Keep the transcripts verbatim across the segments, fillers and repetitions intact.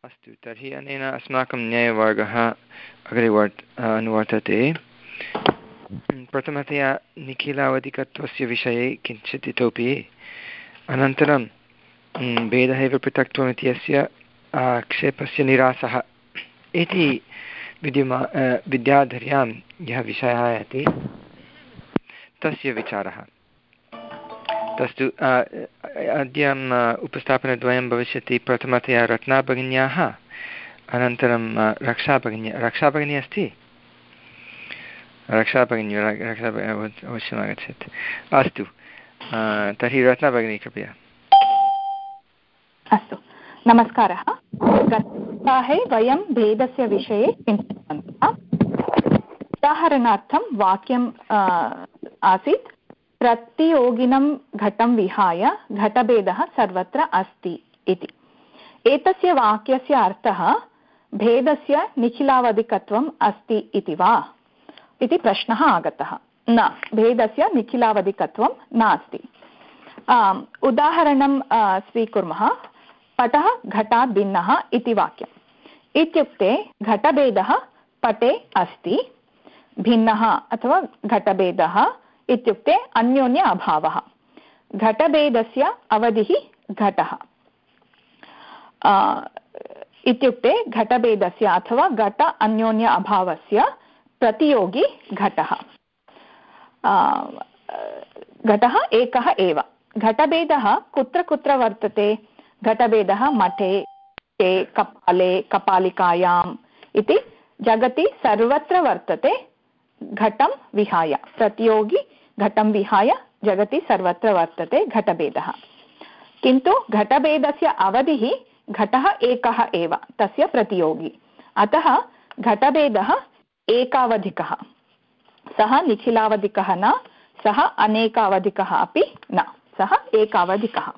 अस्तु, तर्हि अनेन अस्माकं न्यायवर्गः अग्रे वर्त् अनुवर्तते। प्रथमतया निखिलावधिकत्वस्य विषये किञ्चित् इतोपि, अनन्तरं भेदः एव पृथक्त्वम् इत्यस्य आक्षेपस्य निरासः इति विद्यमा विद्याधर्यां यः विषयः अस्ति तस्य विचारः। तस्तु अद्य उपस्थापनद्वयं भविष्यति। प्रथमतया रत्नाभगिन्याः, अनन्तरं रक्षाभगिन्या रक्षाभगिनी अस्ति रक्षाभगिनी रक्षा अवश्यम् आगच्छेत्। अस्तु, तर्हि रत्नाभगिनी कृपया। अस्तु, नमस्कारः। गतसप्ताहे वयं भेदस्य विषये चिन्तितवन्तः। उदाहरणार्थं वाक्यम् आसीत्, प्रतियोगिनं घटं विहाय घटभेदः सर्वत्र अस्ति इति। एतस्य वाक्यस्य अर्थः भेदस्य निखिलावधिकत्वम् अस्ति इति वा इति प्रश्नः आगतः। न, भेदस्य निखिलावधिकत्वं नास्ति। उदाहरणं स्वीकुर्मः। पटः घटात् भिन्नः इति वाक्यम्। इत्युक्ते घटभेदः पटे अस्ति, भिन्नः अथवा घटभेदः इत्युक्ते अन्योन्य अभावः। घटभेदस्य अवधिः घटः इत्युक्ते घटभेदस्य अथवा घट अन्योन्य अभावस्य प्रतियोगी घटः। घटः एकः एव। घटभेदः कुत्र कुत्र वर्तते? घटभेदः मठे, कपाले, कपालिकायाम् इति जगति सर्वत्र वर्तते। घटं विहाय, प्रतियोगी घटं विहाय जगति सर्वत्र वर्तते घटभेदः। किन्तु घटभेदस्य अवधिः घटः एकः एव, तस्य प्रतियोगी। अतः घटभेदः एकावधिकः। सः निखिलावधिकः न, सः अनेकावधिकः अपि न, सः एकावधिकः।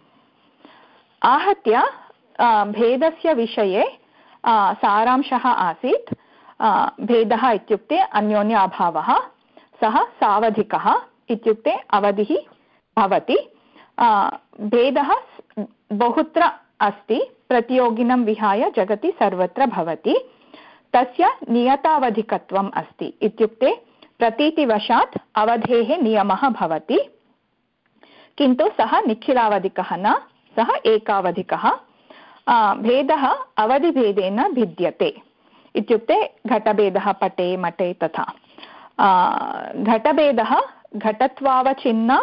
आहत्य भेदस्य विषये सारांशः आसीत्, भेदः इत्युक्ते अन्योन्य अभावः, सः सावधिकः इत्युक्ते अवधिः भवति। भेदः बहुत्र अस्ति, प्रतियोगिनं विहाय जगति सर्वत्र भवति। तस्य नियतावधिकत्वम् अस्ति, इत्युक्ते प्रतीतिवशात् अवधेः नियमः भवति, किन्तु सः निखिलावधिकः न, सः एकावधिकः। भेदः अवधिभेदेन भिद्यते, इत्युक्ते घटभेदः पटे मटे तथा। घटभेदः घटत्वावचिन्न,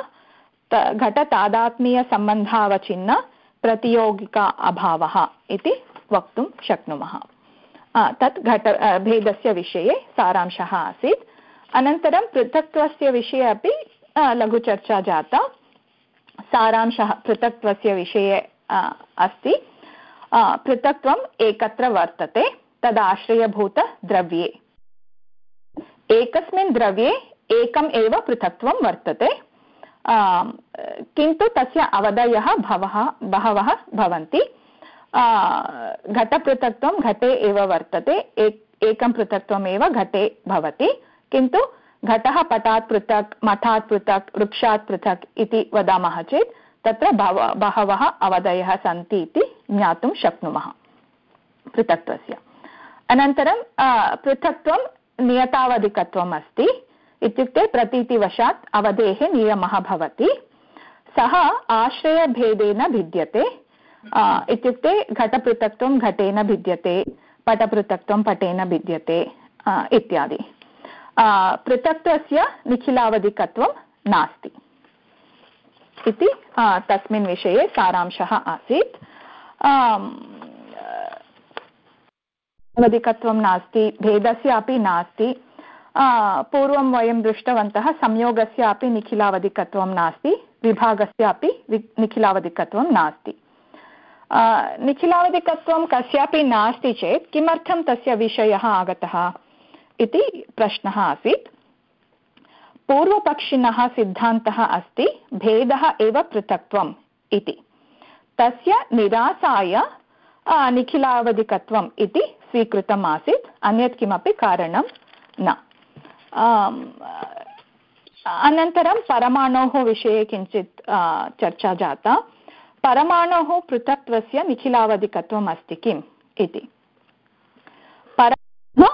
घटतादात्म्यसम्बन्धावचिन्न प्रतियोगिका अभावः इति वक्तुं शक्नुमः। तत् घट भेदस्य विषये सारांशः आसीत्। अनन्तरं पृथक्त्वस्य विषये अपि लघुचर्चा जाता। सारांशः पृथक्त्वस्य विषये अस्ति, पृथक्त्वम् एकत्र वर्तते तदाश्रयभूतद्रव्ये। एकस्मिन् द्रव्ये एकम् एव पृथक्त्वं वर्तते, किन्तु तस्य अवधयः बहवः बहवः भवन्ति। घटपृथक्त्वं घटे एव वर्तते, एकं पृथक्त्वमेव घटे भवति, किन्तु घटः पटात् पृथक्, मठात् पृथक्, वृक्षात् पृथक् इति वदामः चेत् तत्र बहव बहवः अवधयः सन्ति इति ज्ञातुं शक्नुमः पृथक्त्वस्य। अनन्तरं पृथक्त्वं नियतावधिकत्वम् अस्ति, इत्युक्ते प्रतीतिवशात् अवधेः नियमः भवति। सः आश्रयभेदेन भिद्यते, इत्युक्ते घटपृथक्त्वं घटेन भिद्यते, पटपृथक्त्वं पटेन भिद्यते इत्यादि। पृथक्त्वस्य निखिलावधिकत्वं नास्ति इति तस्मिन् विषये सारांशः आसीत्। अधिकत्वं नास्ति, भेदस्य अपि नास्ति। पूर्वं वयं दृष्टवन्तः संयोगस्य अपि निखिलावधिकत्वं नास्ति, विभागस्य अपि निखिलावधिकत्वं नास्ति। निखिलावधिकत्वं कस्यापि नास्ति चेत् किमर्थं तस्य विषयः आगतः इति प्रश्नः आसीत्। पूर्वपक्षिणः सिद्धान्तः अस्ति भेदः एव पृथक्त्वम् इति। तस्य निरासाय निखिलावधिकत्वम् इति स्वीकृतम् आसीत्, अन्यत् किमपि कारणं न। अनन्तरं परमाणोः विषये किञ्चित् चर्चा जाता। परमाणोः पृथक्त्वस्य निखिलावधिकत्वम् अस्ति किम् इति। परमाणुः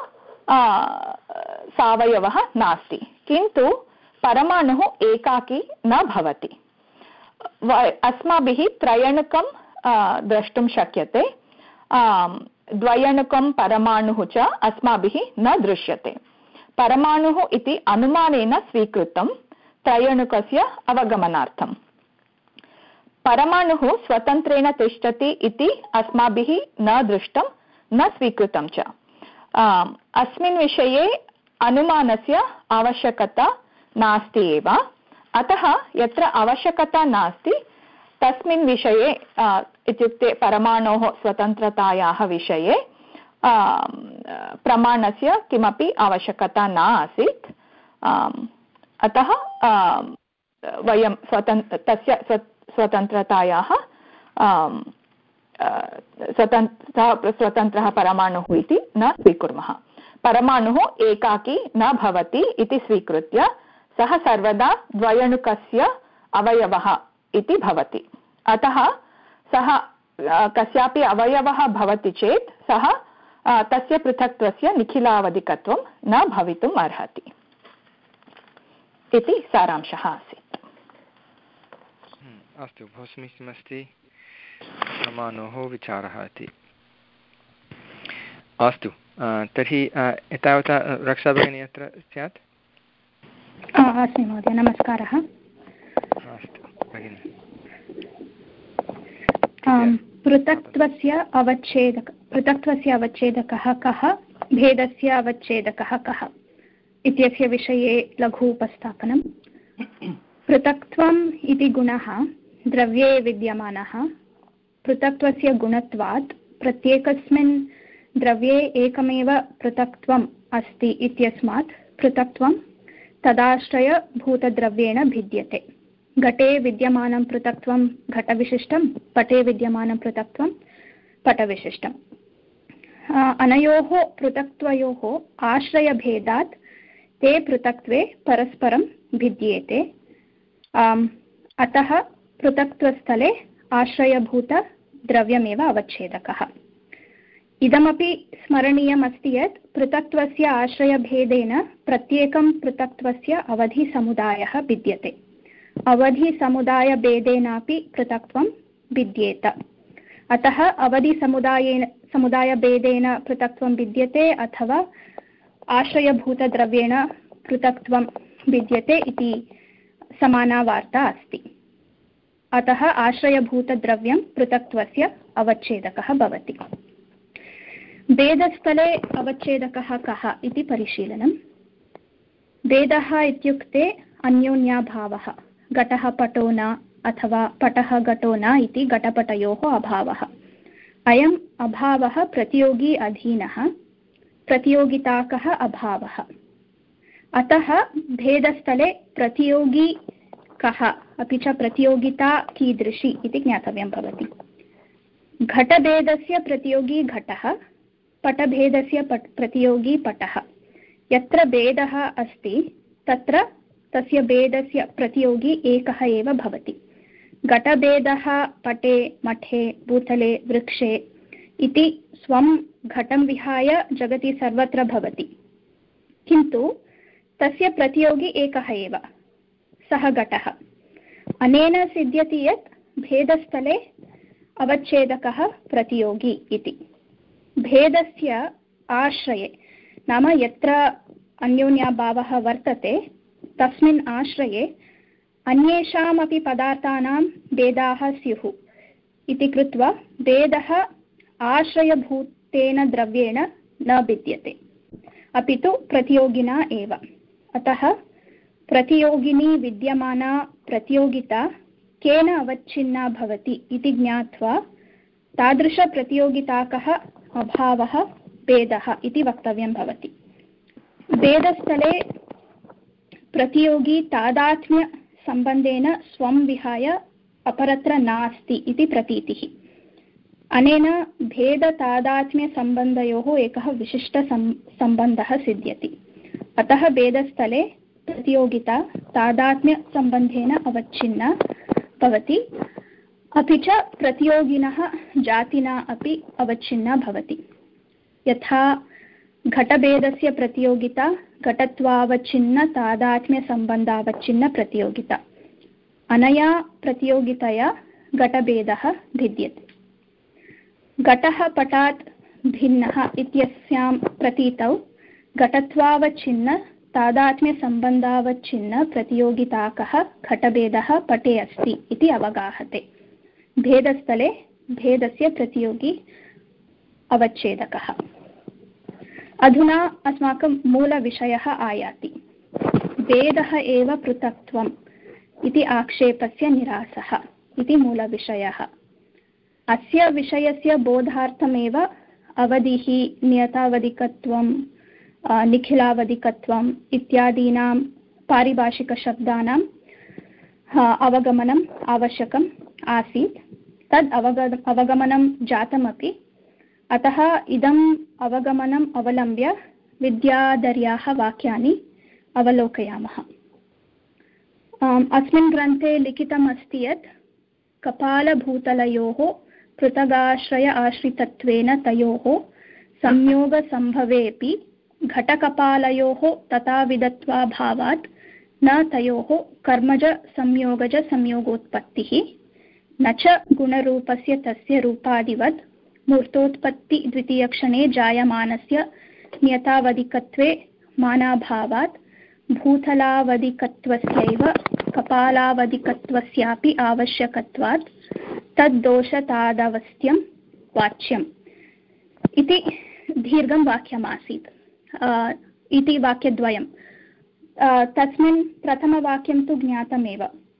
सावयवः नास्ति, किन्तु परमाणुः एकाकी न भवति। अस्माभिः त्रयणुकं द्रष्टुं शक्यते, द्वयणुकं परमाणुः च अस्माभिः न दृश्यते। परमाणुः इति अनुमानेन स्वीकृतं त्रयणुकस्य अवगमनार्थम्। परमाणुः स्वतन्त्रेण तिष्ठति इति अस्माभिः न दृष्टं न स्वीकृतं च। अस्मिन् विषये अनुमानस्य आवश्यकता नास्ति एव। अतः यत्र आवश्यकता नास्ति तस्मिन् विषये इत्युक्ते परमाणोः स्वतन्त्रतायाः विषये प्रमाणस्य किमपि आवश्यकता न आसीत्। अतः वयं स्वतन्त्र तस्य स्वतन्त्रतायाः स्वतन्त्रः स्वतन्त्रः परमाणुः इति न स्वीकुर्मः। परमाणुः एकाकी न भवति इति स्वीकृत्य सः सर्वदा द्वयणुकस्य अवयवः इति भवति। अतः सः कस्यापि अवयवः भवति चेत् सः तस्य पृथक्त्वस्य निखिलावधिकत्वं न भवितुम् अर्हति इति सारांशः आसीत्। अस्तु, बहु समीचीनमस्ति। परमाणोः विचारः इति। अस्तु, तर्हि एतावता रक्षा भगिनी अत्र स्यात्? अस्मि महोदय, नमस्कारः। अस्तु भगिनि। पृथक्त्वस्य अवच्छेदक पृथक्त्वस्य अवच्छेदकः कः, भेदस्य अवच्छेदकः कः इत्यस्य विषये लघु उपस्थापनम्। पृथक्त्वम् इति गुणः द्रव्ये विद्यमानः। पृथक्त्वस्य गुणत्वात् प्रत्येकस्मिन् द्रव्ये एकमेव पृथक्त्वम् अस्ति इत्यस्मात् पृथक्त्वं तदाश्रयभूतद्रव्येण भिद्यते। घटे विद्यमानं पृथक्त्वं घटविशिष्टं, पटे विद्यमानं पृथक्त्वं पटविशिष्टम्। अनयोः पृथक्त्वयोः आश्रयभेदात् ते पृथक्त्वे परस्परं भिद्येते। अतः पृथक्त्वस्थले आश्रयभूतद्रव्यमेव अवच्छेदकः। इदमपि स्मरणीयमस्ति यत् पृथक्त्वस्य आश्रयभेदेन प्रत्येकं पृथक्त्वस्य अवधिसमुदायः भिद्यते। अवधिसमुदायभेदेनापि पृथक्त्वं भिद्येत। अतः अवधिसमुदायेन समुदायभेदेन पृथक्त्वं भिद्यते अथवा आश्रयभूतद्रव्येण पृथक्त्वं भिद्यते इति समाना वार्ता अस्ति। अतः आश्रयभूतद्रव्यं पृथक्त्वस्य अवच्छेदकः भवति। भेदस्थले अवच्छेदकः कः इति परिशीलनम्। भेदः इत्युक्ते अन्योन्याभावः। घटः पटो न अथवा पटः घटो न इति घटपटयोः अभावः। अयम् अभावः प्रतियोगी अधीनः, प्रतियोगिताकः अभावः। अतः भेदस्थले प्रतियोगी कः अपि च प्रतियोगिता कीदृशी इति ज्ञातव्यं भवति। घटभेदस्य प्रतियोगी घटः, पटभेदस्य पट प्रतियोगी पटः। यत्र भेदः अस्ति तत्र तस्य भेदस्य प्रतियोगी एकः एव भवति। घटभेदः पटे, मठे, भूतले, वृक्षे इति स्वं घटं विहाय जगति सर्वत्र भवति, किन्तु तस्य प्रतियोगी एकः एव, सः घटः। अनेन सिद्ध्यति यत् भेदस्थले अवच्छेदकः प्रतियोगी इति। भेदस्य आश्रये नाम यत्र अन्योन्याभावः वर्तते तस्मिन् आश्रये अन्येषामपि पदार्थानां भेदाः स्युः इति कृत्वा भेदः आश्रयभूतेन द्रव्येण न भिद्यते, अपि तु प्रतियोगिना एव। अतः प्रतियोगिनी विद्यमाना प्रतियोगिता केन अवच्छिन्ना भवति इति ज्ञात्वा तादृशप्रतियोगिताकः अभावः भेदः इति वक्तव्यं भवति। भेदस्थले प्रतियोगी तादात्म्यसम्बन्धेन स्वं विहाय अपरत्र नास्ति इति प्रतीतिः। अनेन भेदतादात्म्यसम्बन्धयोः एकः विशिष्टसम्बन्धः सिद्ध्यति। अतः भेदस्थले प्रतियोगिता तादात्म्यसम्बन्धेन अवच्छिन्ना भवति। अपि च प्रतियोगिनः जातिना अपि अवच्छिन्ना भवति। यथा घटभेदस्य प्रतियोगिता घटत्वावच्छिन्न तादात्म्यसम्बन्धावच्छिन्न प्रतियोगिता। अनया प्रतियोगितया घटभेदः भिद्यते। घटः पटात् भिन्नः इत्यस्यां प्रतीतौ घटत्वावच्छिन्न तादात्म्यसम्बन्धावच्छिन्न प्रतियोगिताकः घटभेदः पटे अस्ति इति अवगाहते। भेदस्थले भेदस्य प्रतियोगी अवच्छेदकः। अधुना अस्माकं मूलविषयः आयाति। भेदः एव पृथक्त्वम् इति आक्षेपस्य निरासः इति मूलविषयः। अस्य विषयस्य बोधार्थमेव अवधिः, नियतावधिकत्वं, निखिलावधिकत्वम् इत्यादीनां पारिभाषिकशब्दानां अवगमनम् आवश्यकम् आसीत्। तद् अवग अवगमनं जातमपि। अतः इदम् अवगमनम् अवलम्ब्य विद्याधर्याः वाक्यानि अवलोकयामः। अस्मिन् ग्रन्थे लिखितमस्ति यत् कपालभूतलयोः पृथगाश्रय आश्रितत्वेन तयोः संयोगसम्भवेऽपि घटकपालयोः तथाविधत्वाभावात् न तयोः कर्मजसंयोगजसंयोगोत्पत्तिः न च गुणरूपस्य तस्य रूपादिवत् मूर्तोत्पत्ति द्वितीयक्षणे जायमानस्य नियतावधिकत्वे मानाभावात् भूतलावधिकत्वस्यैव कपालावधिकत्वस्यापि आवश्यकत्वात् तद्दोषतादवस्थ्यं वाच्यम् इति दीर्घं वाक्यमासीत्। इति वाक्यद्वयं। तस्मिन् प्रथमवाक्यं तु ज्ञातमेव।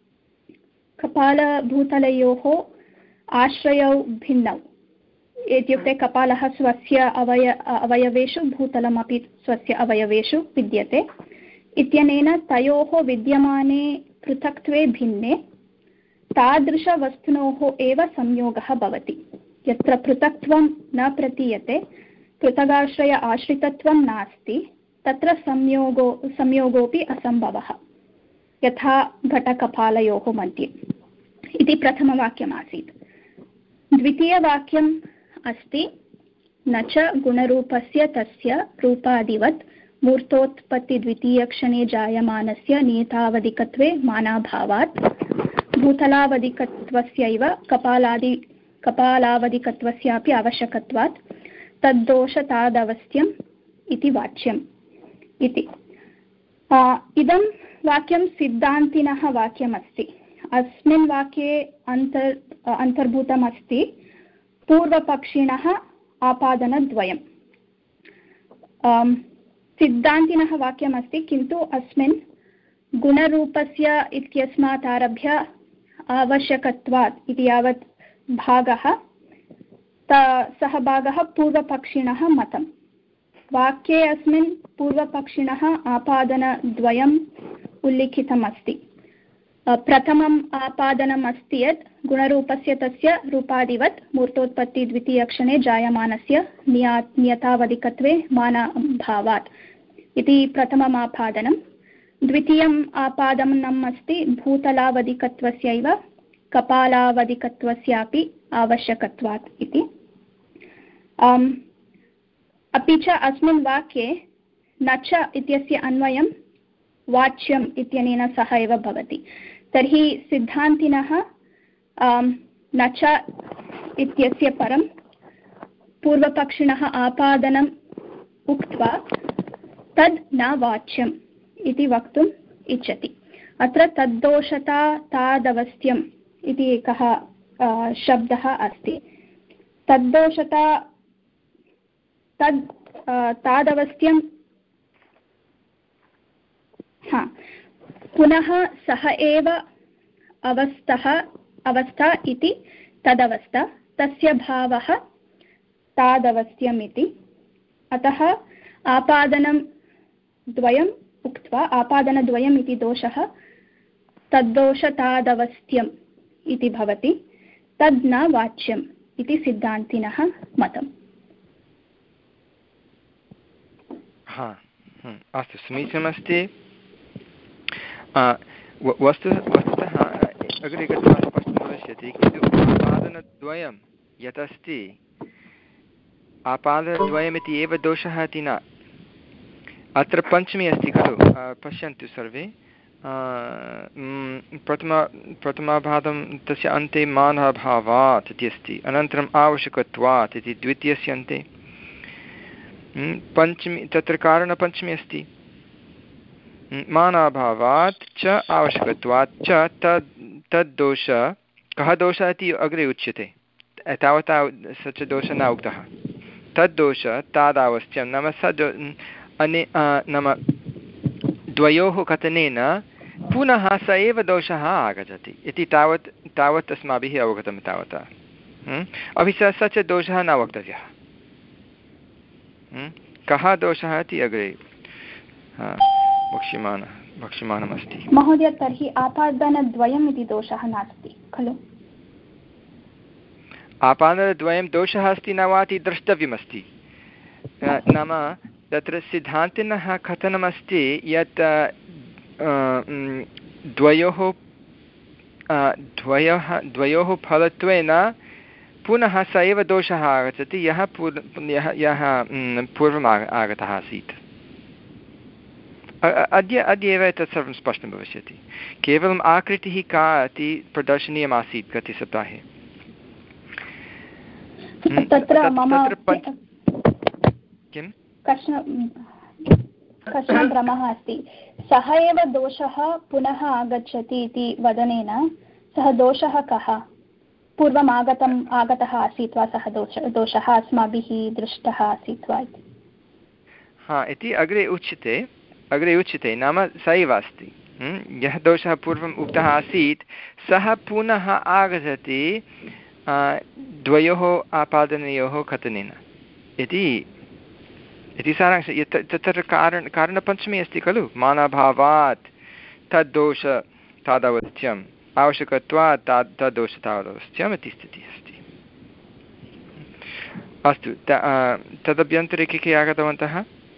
कपालभूतलयोः आश्रयौ भिन्नौ इत्युक्ते कपालः स्वस्य अवय अवयवेषु भूतलमपि स्वस्य अवयवेषु विद्यते इत्यनेन तयोः विद्यमाने पृथक्त्वे भिन्ने तादृशवस्तुनोः एव संयोगः भवति। यत्र पृथक्त्वं न प्रतीयते, पृथगाश्रय आश्रितत्वं नास्ति, तत्र संयोगो संयोगोऽपि असम्भवः, यथा घटकपालयोः मध्ये इति प्रथमवाक्यमासीत्। द्वितीयवाक्यम् अस्ति न च गुणरूपस्य तस्य रूपादिवत् मूर्तोत्पत्तिद्वितीयक्षणे जायमानस्य नियतावधिकत्वे मानाभावात् भूतलावधिकत्वस्यैव कपालादि कपालावधिकत्वस्यापि आवश्यकत्वात् तद्दोषतादवस्थ्यम् इति वाच्यम् इति। इदं वाक्यं सिद्धान्तिनः वाक्यमस्ति। अस्मिन् वाक्ये अन्तर् अन्तर्भूतमस्ति पूर्वपक्षिणः आपादनद्वयम्। सिद्धान्तिनः वाक्यमस्ति, किन्तु अस्मिन् गुणरूपस्य इत्यस्मात् आरभ्य आवश्यकत्वात् इति यावत् भागः सः भागः पूर्वपक्षिणः मतम्। वाक्ये अस्मिन् पूर्वपक्षिणः आपादनद्वयम् उल्लिखितमस्ति। प्रथमम् आपादनम् अस्ति यत् गुणरूपस्य तस्य रूपादिवत् मूर्तोत्पत्ति द्वितीयक्षणे जायमानस्य निया नियतावधिकत्वे मानाभावात् इति प्रथमम् आपादनं। द्वितीयम् आपादनम् अस्ति भूतलावधिकत्वस्यैव कपालावधिकत्वस्यापि आवश्यकत्वात् इति। अपि च अस्मिन् वाक्ये न च इत्यस्य अन्वयं वाच्यम् इत्यनेन सह एव भवति। तर्हि सिद्धान्तिनः न च इत्यस्य परं पूर्वपक्षिणः आपादनम् उक्त्वा तद् न वाच्यम् इति वक्तुम् इच्छति। अत्र तद्दोषता तादवस्थ्यम् इति एकः शब्दः अस्ति। तद्दोषता तद् तादवस्थ्यं हा पुनः सः एव अवस्थः अवस्था इति तदवस्था, तस्य भावः तादवस्थ्यम् इति। अतः आपादनं द्वयम् उक्त्वा आपादनद्वयम् इति दोषः तद्दोषतादवस्थ्यम् इति भवति। तद् न वाच्यम् इति सिद्धान्तिनः मतम्। हा, अस्तु, समीचीनमस्ति। वस्तु वस्तुतः अग्रे गत्वा स्पष्टं भविष्यति, किन्तु आपादनद्वयं यत् अस्ति आपादनद्वयमिति एव दोषः इति न। अत्र पञ्चमी अस्ति खलु, पश्यन्तु सर्वे। प्रथम प्रथमाभादं तस्य अन्ते मानाभावात् इति अस्ति, अनन्तरम् आवश्यकत्वात् इति द्वितीयस्य अन्ते। पञ्चमी तत्र कारणपञ्चमी अस्ति, मानाभावात् च आवश्यकत्वात् च तद् तद्दोष। कः दोषः इति अग्रे उच्यते, तावता स च दोषः न उक्तः। तद्दोष तादावस्थ्यं नाम स दो अने नाम द्वयोः कथनेन पुनः स एव दोषः आगच्छति इति तावत् तावत् अस्माभिः अवगतं तावता। अपि च स च दोषः न वक्तव्यः। कः दोषः इति अग्रे वक्ष्यमाणः वक्ष्यमाणमस्ति। महोदय, तर्हि आपादनद्वयम् इति दोषः नास्ति खलु? आपादनद्वयं दोषः अस्ति न वा इति द्रष्टव्यमस्ति। नाम तत्र सिद्धान्तिनः कथनमस्ति यत् द्वयोः द्वयोः द्वयोः फलत्वेन पुनः स एव दोषः आगच्छति यः पूर् यः यः पूर्वम् आग आगतः आसीत्। अद्य अद्य एव तत् सर्वं स्पष्टं भविष्यति। केवलम् आकृतिः का इति प्रदर्शनीयमासीत् गते सप्ताहे। तत्र मम किं कश्चन भ्रमः अस्ति। सः एव दोषः पुनः आगच्छति इति वदनेन सः दोषः कः? पूर्वम् आगतम् आगतः आसीत् वा सः दोष दोषः अस्माभिः दृष्टः आसीत् वा इति? हा इति अग्रे उच्यते अग्रे उच्यते नाम स एव अस्ति। यः दोषः पूर्वम् उक्तः आसीत् सः पुनः आगच्छति द्वयोः आपादनयोः कथनेन इति इति सारांशः। यत् तत्र कारण कारणपञ्चमी अस्ति खलु, मानाभावात् तद्दोष तादवस्थ्यम्, आवश्यकत्वात् तद् तद्दोष तावदवस्थ्यम् इति स्थितिः अस्ति। अस्तु, तदभ्यन्तरे के के आगतवन्तः?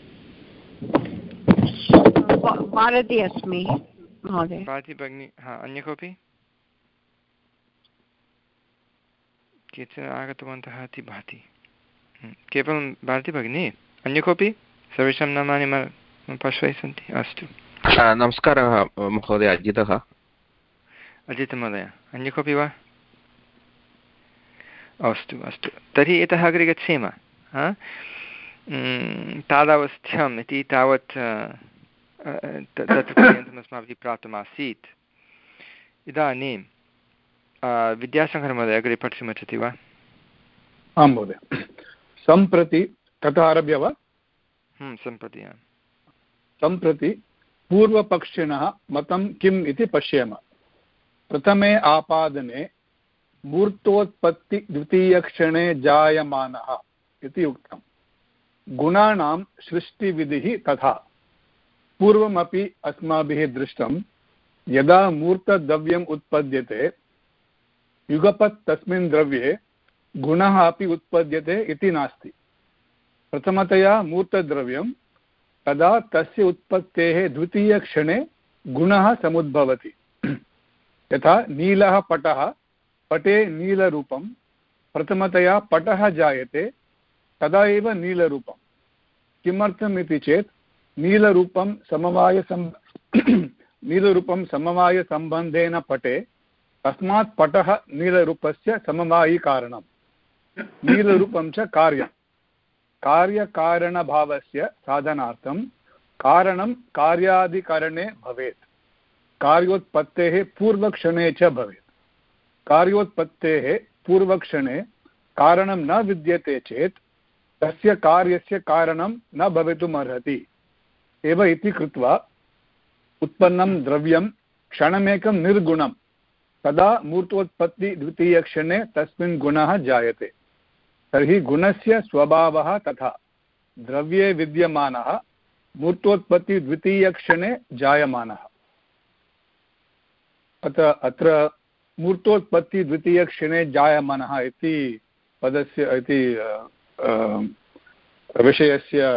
भारती अस्मि महोदय। भारती भगिनी, हा, अन्य कोऽपि? केचन आगतवन्तः इति भाति। केवलं भारती भगिनी, अन्य कोऽपि? सर्वेषां नामानि मम पार्श्वे सन्ति। अस्तु, नमस्कारः महोदय, अजितः। अजितमहोदय, अन्य कोऽपि वा? अस्तु अस्तु, तर्हि इतः अग्रे गच्छेम। तादावस्थ्यम् इति तावत् तत्र पर्यन्तम् अस्माभिः प्राप्तमासीत्। इदानीं विद्याशङ्करमहोदय अग्रे पठितुमिच्छति वा? आं महोदय। सम्प्रति ततः आरभ्य वा? सम्प्रति सम्प्रति पूर्वपक्षिणः मतं किम् इति पश्येम। प्रथमे आपादने मूर्तोत्पत्ति द्वितीयक्षणे जायमानः इति उक्तम्। गुणानां सृष्टिविधिः तथा। पूर्वमपि अस्माभिः दृष्टं यदा मूर्तद्रव्यम् उत्पद्यते युगपत् तस्मिन् द्रव्ये गुणः अपि उत्पद्यते इति नास्ति। प्रथमतया मूर्तद्रव्यं तदा तस्य उत्पत्तेः द्वितीयक्षणे गुणः समुद्भवति। यथा नीलः पटः, पटे नीलरूपं, प्रथमतया पटः जायते तदा एव नीलरूपं। किमर्थम् इति चेत् नीलरूपं समवायसम् नीलरूपं समवायसम्बन्धेन पटे, तस्मात् पटः नीलरूपस्य समवायिकारणं। नीलरूपं च कार्यं। कार्यकारणभावस्य साधनार्थं कारणं कार्यादिकरणे भवेत्। कार्योत्पत्तेः पूर्वक्षणे च भवेत्। कार्योत्पत्तेः पूर्वक्षणे कारणं न विद्यते चेत् तस्य कार्यस्य कारणं न भवितुमर्हति एव इति कृत्वा उत्पन्नं द्रव्यं क्षणमेकं निर्गुणं तदा मूर्तोत्पत्ति द्वितीयक्षणे तस्मिन् गुणः जायते। तर्हि गुणस्य स्वभावः तथा द्रव्ये विद्यमानः मूर्तोत्पत्ति द्वितीयक्षणे जायमानः। अत्र अत्र मूर्तोत्पत्ति द्वितीयक्षणे जायमानः इति पदस्य इति विषयस्य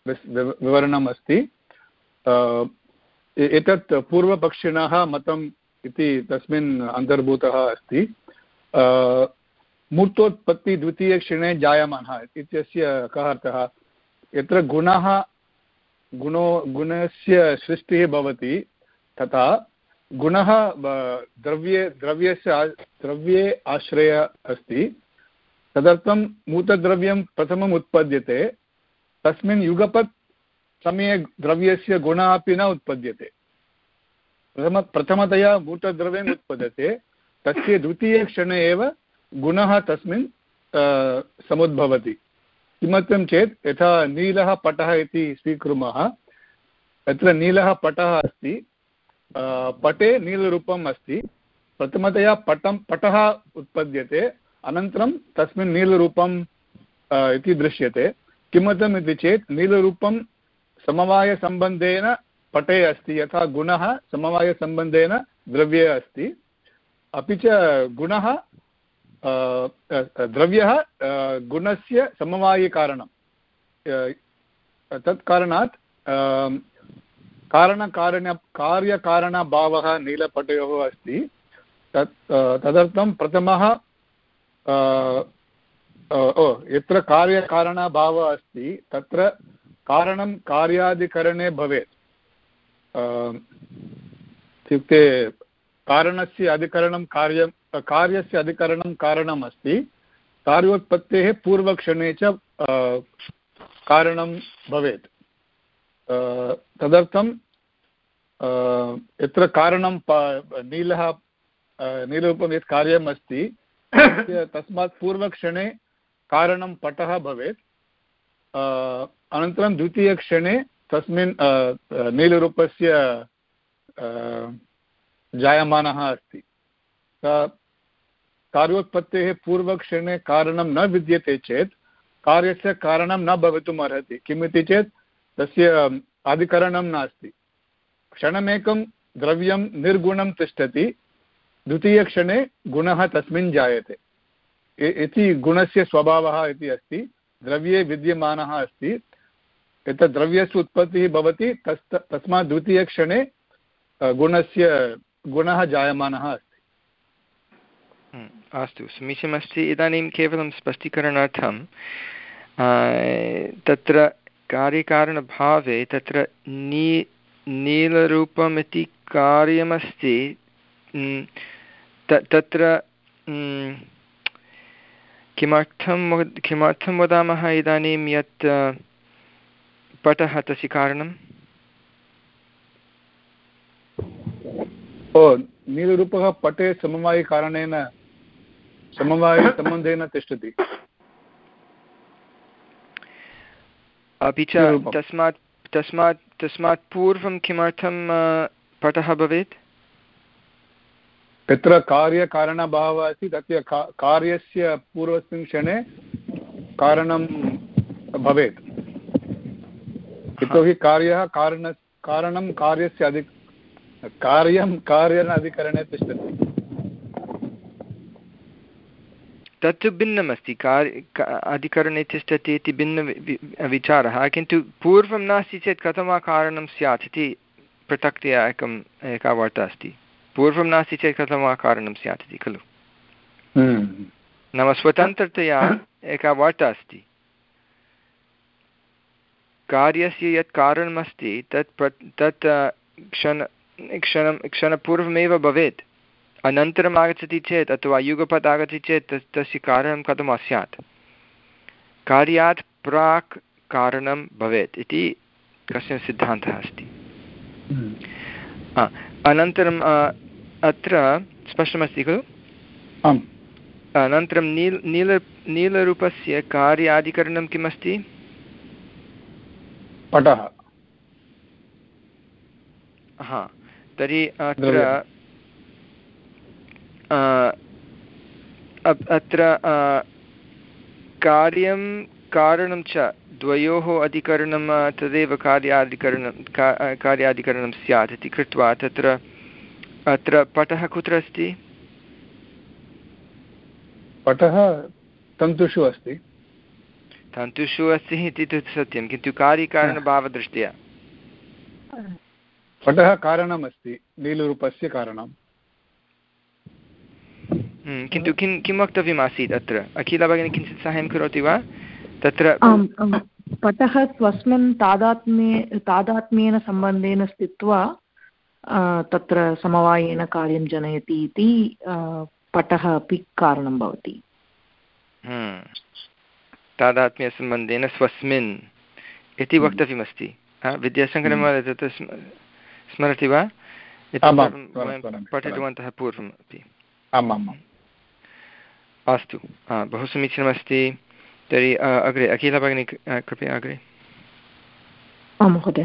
विवरणम् अस्ति। एतत् पूर्वपक्षिणः मतं इति तस्मिन् अन्तर्भूतः अस्ति। मूर्तोत्पत्ति द्वितीयक्षणे जायमानः इत्यस्य कः अर्थः? यत्र गुणः गुणो गुणस्य सृष्टिः भवति तथा गुणः द्रव्ये द्रव्यस्य द्रव्ये आश्रय अस्ति। तदर्थं मूतद्रव्यं प्रथमम् उत्पद्यते, तस्मिन् युगपत् समये द्रव्यस्य गुणः अपि न उत्पद्यते। प्रथम प्रथमतया मूतद्रव्यम् उत्पद्यते, तस्य द्वितीयक्षणे एव गुणः तस्मिन् समुद्भवति। किमर्थं चेत् यथा नीलः पटः इति स्वीकुर्मः, अत्र नीलः पटः अस्ति, पटे नीलरूपम् अस्ति। प्रथमतया पटं पटः उत्पद्यते, अनन्तरं तस्मिन् नीलरूपम् इति दृश्यते। किमर्थम् इति चेत् नीलरूपं समवायसम्बन्धेन पटे अस्ति, यथा गुणः समवायसम्बन्धेन द्रव्ये अस्ति। अपि च गुणः द्रव्यः गुणस्य समवायिकारणं। तत् कारणात् कारणकारण कार्यकारणभावः नीलपटयोः अस्ति। तत् तदर्थं प्रथमः यत्र कार्यकारणभावः अस्ति तत्र कारणं कार्यादिकरणे भवेत्। इत्युक्ते कारणस्य अधिकरणं कार्यं कार्यस्य अधिकरणं कारणम् अस्ति, कार्योत्पत्तेः पूर्वक्षणे च कारणं भवेत्। तदर्थं यत्र कारणं नीलः नीलरूपं यत् कार्यम् अस्ति तस्मात् पूर्वक्षणे कारणं पटः भवेत्, अनन्तरं द्वितीयक्षणे तस्मिन् नीलरूपस्य जायमानः अस्ति। कार्योत्पत्तेः पूर्वक्षणे कारणं न विद्यते चेत् कार्यस्य कारणं न भवितुम् अर्हति। किमिति चेत् तस्य अधिकरणं नास्ति। क्षणमेकं द्रव्यं निर्गुणं तिष्ठति, द्वितीयक्षणे गुणः तस्मिन् जायते इति गुणस्य स्वभावः इति अस्ति। द्रव्ये विद्यमानः अस्ति, यत्र द्रव्यस्य उत्पत्तिः भवति तस् तस्मात् द्वितीयक्षणे गुणस्य गुणः जायमानः अस्ति। अस्तु, समीचीनमस्ति। इदानीं केवलं स्पष्टीकरणार्थं तत्र कार्यकारणभावे तत्र नी नीलरूपमिति कार्यमस्ति। तत्र किमर्थं किमर्थं वदामः इदानीं यत् पटः तस्य कारणम्? ओ नीलरूपः पटे समवायिकारणेन समवायसम्बन्धेन तिष्ठति। अपि च तस्मात् तस्मात् तस्मात् पूर्वं किमर्थं पटः भवेत्? यत्र कार्यकारणभावः अस्ति तस्य कार्यस्य पूर्वस्मिन् क्षणे कारणं भवेत्। यतोहि कार्यः कारण कारणं कार्यस्य अधिक कार्यं कार्येण अधिकरणे तिष्ठति। तत्तु भिन्नमस्ति। कार्य अधिकरणे तिष्ठति इति भिन्न विचारः, किन्तु पूर्वं नास्ति चेत् कथं वा कारणं स्यात् इति पृथक्तया एकम् एका वार्ता अस्ति। पूर्वं नास्ति चेत् कथं वा कारणं स्यात् इति खलु। नाम स्वतन्त्रतया एका वार्ता अस्ति। कार्यस्य यत् कारणमस्ति तत् तत् क्षण क्षणं क्षणपूर्वमेव भवेत्। अनन्तरम् आगच्छति चेत् अथवा युगपत् आगच्छति चेत् तस् तस्य कारणं कथं वा स्यात्। कार्यात् प्राक् कारणं भवेत् इति कश्चन सिद्धान्तः अस्ति। अनन्तरम् अत्र स्पष्टमस्ति खलु? आम्। अनन्तरं नील नील नीलरूपस्य कार्याधिकरणं किमस्ति? पटः। हा, तर्हि अत्र अत्र कार्यं कारणं च द्वयोः अधिकरणं तदेव कार्याधिकरणं कार्याधिकरणं स्यात् इति कृत्वा तत्र अत्र पटः कुत्र अस्ति? पटः तन्तुषु अस्ति। तन्तुषु अस्ति इति तु सत्यं, किन्तु कार्यकारणभावदृष्ट्या पटः कारणमस्ति, नीलरूपस्य कारणं। किन्तु किं किं वक्तव्यमासीत् अत्र अखिला भगिनी किञ्चित् साहाय्यं करोति वा तत्र पटः स्वस्मिन् तादात्म्ये तादात्म्येन सम्बन्धेन स्थित्वा तत्र समवायेन कार्यं जनयति इति पटः अपि कारणं भवति। तादात्म्यसम्बन्धेन स्वस्मिन् इति वक्तव्यमस्ति। विद्याशङ्करमहोदय तत् स्मरति वा? वयं पठितवन्तः पूर्वम् अपि। अस्तु, बहु समीचीनमस्ति। तर्हि अग्रे अखिला भगिनी कृपया अग्रे। आं महोदय।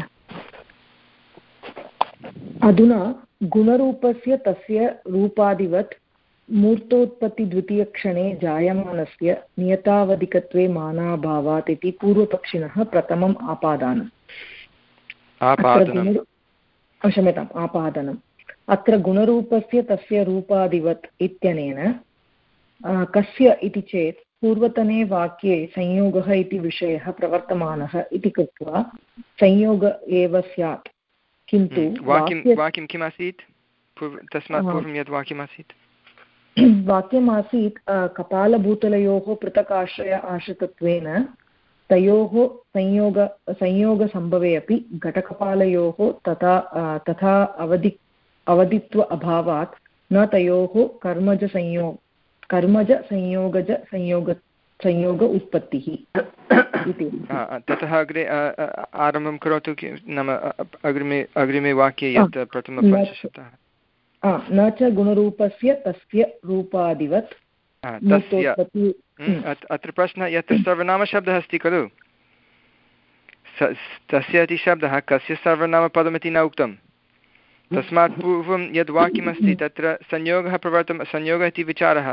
अधुना गुणरूपस्य तस्य रूपादिवत् मूर्तोत्पत्तिद्वितीयक्षणे जायमानस्य नियतावधिकत्वे मानाभावात् इति पूर्वपक्षिणः प्रथमम् आपादानम् क्षम्यताम् आपादनम् अत्र गुणरूपस्य तस्य रूपादिवत् इत्यनेन कस्य इति चेत् पूर्वतने वाक्ये संयोगः इति विषयः प्रवर्तमानः इति कृत्वा संयोग एव स्यात्। किन्तु वाक्यं किम् आसीत्? तस्मात् पूर्वं यत् वाक्यमासीत् वाक्यमासीत् कपालभूतलयोः पृथक् आश्रय आश्रितत्वेन तयोः संयोग संयोगसम्भवे अपि घटकपालयोः तथा तथा अवधि अवधित्व अभावात् न तयोः कर्मजसंयोग कर्मजसंयोगज संयोग संयोग उत्पत्तिः इति। ततः अग्रे आरम्भं करोतु। नाम अग्रिमे अग्रिमे वाक्ये यत् प्रथमपञ्चशतः न च गुणरूपस्य तस्य रूपादिवत्। अत्र प्रश्नः, यत्र सर्वनामशब्दः अस्ति खलु, तस्य इति शब्दः कस्य सर्वनामपदमिति न उक्तं। तस्मात् पूर्वं यद् वाक्यमस्ति तत्र संयोगः प्रवर्तम् संयोगः इति विचारः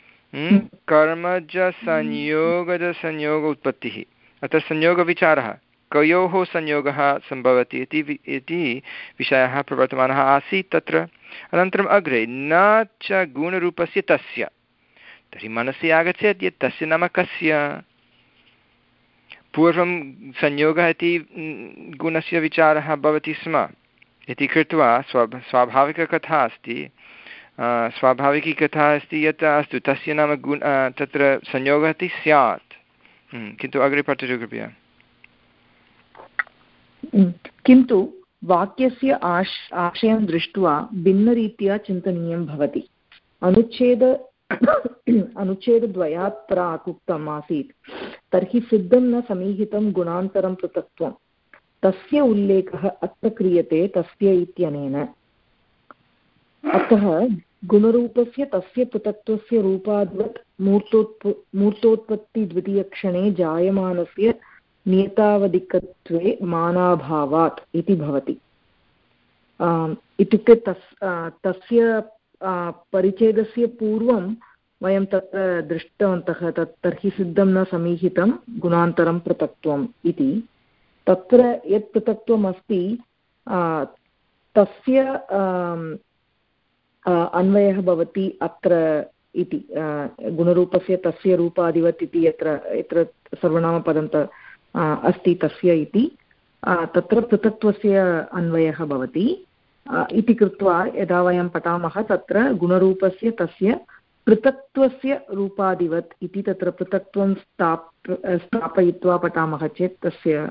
कर्मजसंयोगजसंयोग उत्पत्तिः। अत्र संयोगविचारः कयोः संयोगः सम्भवति इति विषयः प्रवर्तमानः आसीत् तत्र। अनन्तरम् अग्रे न च गुणरूपस्य तस्य, तर्हि मनसि आगच्छेत् यत् तस्य नाम कस्य। पूर्वं संयोगः इति गुणस्य विचारः भवति स्म इति कृत्वा स्वा स्वाभाविककथा अस्ति स्वाभाविकी कथा अस्ति यत् अस्तु तस्य नाम गुण तत्र संयोगः इति स्यात्। किन्तु अग्रे पठतु कृपया। किन्तु वाक्यस्य आश् आशयं दृष्ट्वा भिन्नरीत्या चिन्तनीयं भवति। अनुच्छेद अनुच्छेदद्वयात् प्राक् उक्तम् आसीत् तर्हि सिद्धं न समीहितं गुणान्तरं पृथक्त्वं तस्य उल्लेखः अत्र क्रियते तस्य इत्यनेन। अतः गुणरूपस्य तस्य पृथक्त्वस्य रूपाद्वत् मूर्तोत्प मूर्तोत्पत्तिद्वितीयक्षणे जायमानस्य नियतावधिकत्वे मानाभावात् इति भवति। इत्युक्ते तस् तस्य परिच्छेदस्य पूर्वं वयं तत्र दृष्टवन्तः तत् तर्हि सिद्धं न समीहितं गुणान्तरं पृथक्त्वम् इति। तत्र यत् पृथक्त्वम् अस्ति तस्य अन्वयः भवति अत्र इति। गुणरूपस्य तस्य रूपादिवत् इति यत्र यत्र सर्वनामपदं अस्ति तस्य इति तत्र पृथक्त्वस्य अन्वयः भवति इति कृत्वा यदा वयं पठामः तत्र गुणरूपस्य तस्य पृथक्त्वस्य रूपादिवत् इति तत्र पृथक्त्वं स्थाप स्थापयित्वा पठामः चेत् तस्य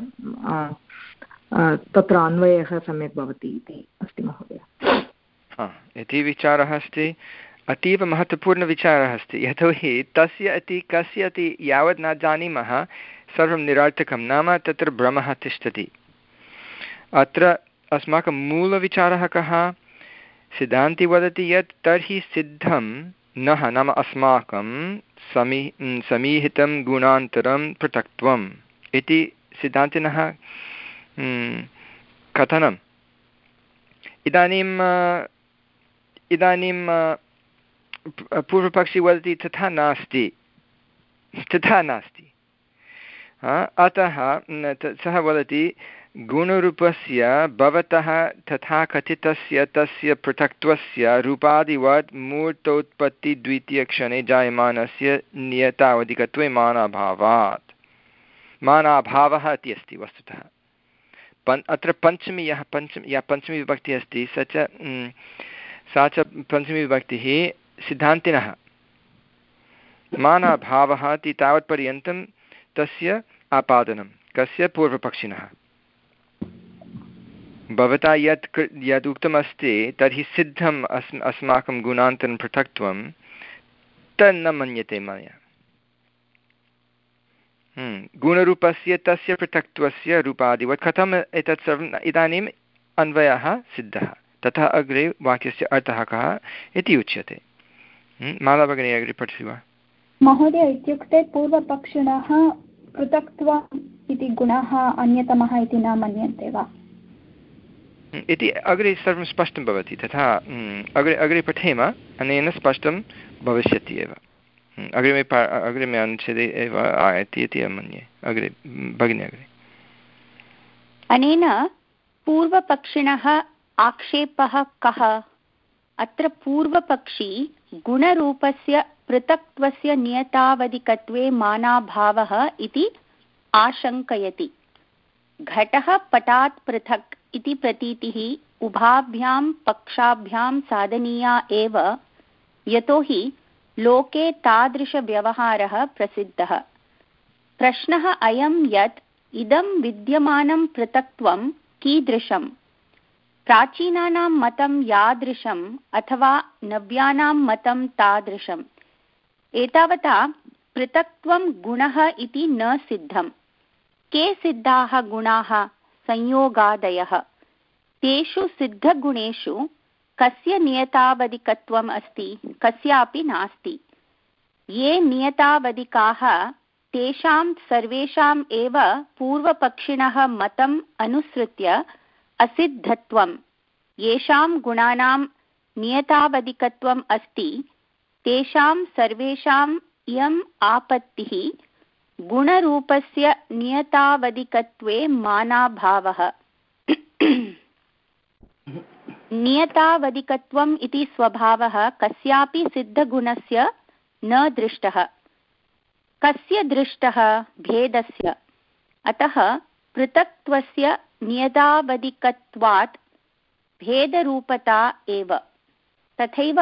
तत्र अन्वयः सम्यक् भवति इति अस्ति महोदय। इति विचारः अस्ति। अतीव महत्त्वपूर्णविचारः अस्ति। यतोहि तस्य इति कस्य इति यावत् न जानीमः सर्वं निरर्थकं, नाम तत्र भ्रमः तिष्ठति। अत्र अस्माकं मूलविचारः कः? सिद्धान्ती वदति यत् तर्हि सिद्धं नः नाम अस्माकं समी समीहितं गुणान्तरं पृथक्त्वम् इति सिद्धान्तिनः कथनम्। इदानीम् इदानीं पूर्वपक्षी वदति तथा नास्ति तथा नास्ति अतः सः वदति गुणरूपस्य भवतः तथा कथितस्य तस्य पृथक्त्वस्य रूपादिवत् मूर्तोत्पत्तिद्वितीयक्षणे जायमानस्य नियतावधिकत्वे मानाभावात्। मानाभावः इति अस्ति वस्तुतः। पन् अत्र पञ्चमी यः पञ्चमी या पञ्चमी विभक्तिः अस्ति स च सा च पञ्चमी विभक्तिः सिद्धान्तिनः मानाभावः इति तावत्पर्यन्तं तस्य आपादनं कस्य पूर्वपक्षिणः भवता यत् कृ यद् उक्तमस्ति तर्हि सिद्धम् अस् अस्माकं गुणान्तरं पृथक्त्वं तन्न मन्यते मया गुणरूपस्य तस्य पृथक्त्वस्य रूपादिवत् कथम् एतत् सर्वम् इदानीम् अन्वयः सिद्धः ततः अग्रे वाक्यस्य अर्थः कः इति उच्यते। माला भगिनी अग्रे पठति वा? महोदय, इत्युक्ते पूर्वपक्षिणः पृथक्त्वम् इति गुणः अन्यतमः इति न मन्यन्ते वा इति अग्रे सर्वं स्पष्टं भवति। तथा अग्रे अग्रे पठेम, अनेन स्पष्टं भविष्यति एव। अग्रिमे पा अग्रिमे अनुच्छेदे एव आयाति इति मन्ये। अग्रे भगिनी अग्रे। अनेन पूर्वपक्षिणः आक्षेपः कः? अत्र पूर्वपक्षी गुणरूपस्य पृथक्त्वस्य नियतावधिकत्वे मानाभावः इति आशङ्कयति। घटः पटात् पृथक् इति प्रतीतिः उभाभ्यां पक्षाभ्यां साधनीया एव, यतोहि लोके तादृशव्यवहारः प्रसिद्धः। प्रश्नः अयं यत् इदं विद्यमानं पृथक्त्वं कीदृशम्? प्राचीनानां मतं यादृशम् अथवा नव्यानां मतं तादृशम्? एतावता पृथक्त्वं गुणः इति न सिद्धम्। के सिद्धाः गुणाः? संयोगादयः। तेषु सिद्धगुणेषु कस्य नियतावधिकत्वम् अस्ति? कस्यापि नास्ति। ये नियतावधिकाः तेषां सर्वेषाम् एव पूर्वपक्षिणः मतम् अनुसृत्य असिद्धत्वं, येषां गुणानां नियतावधिकत्वम् अस्ति तेषां सर्वेषाम् इयम् आपत्तिः गुणरूपस्य नियतावधिकत्वे मानाभावः। नियतावधिकत्वम् इति स्वभावः कस्यापि सिद्धगुणस्य न दृष्टः। कस्य दृष्टः? भेदस्य। अतः पृथक्त्वस्य नियतावधिकत्वात् भेदरूपता एव। तथैव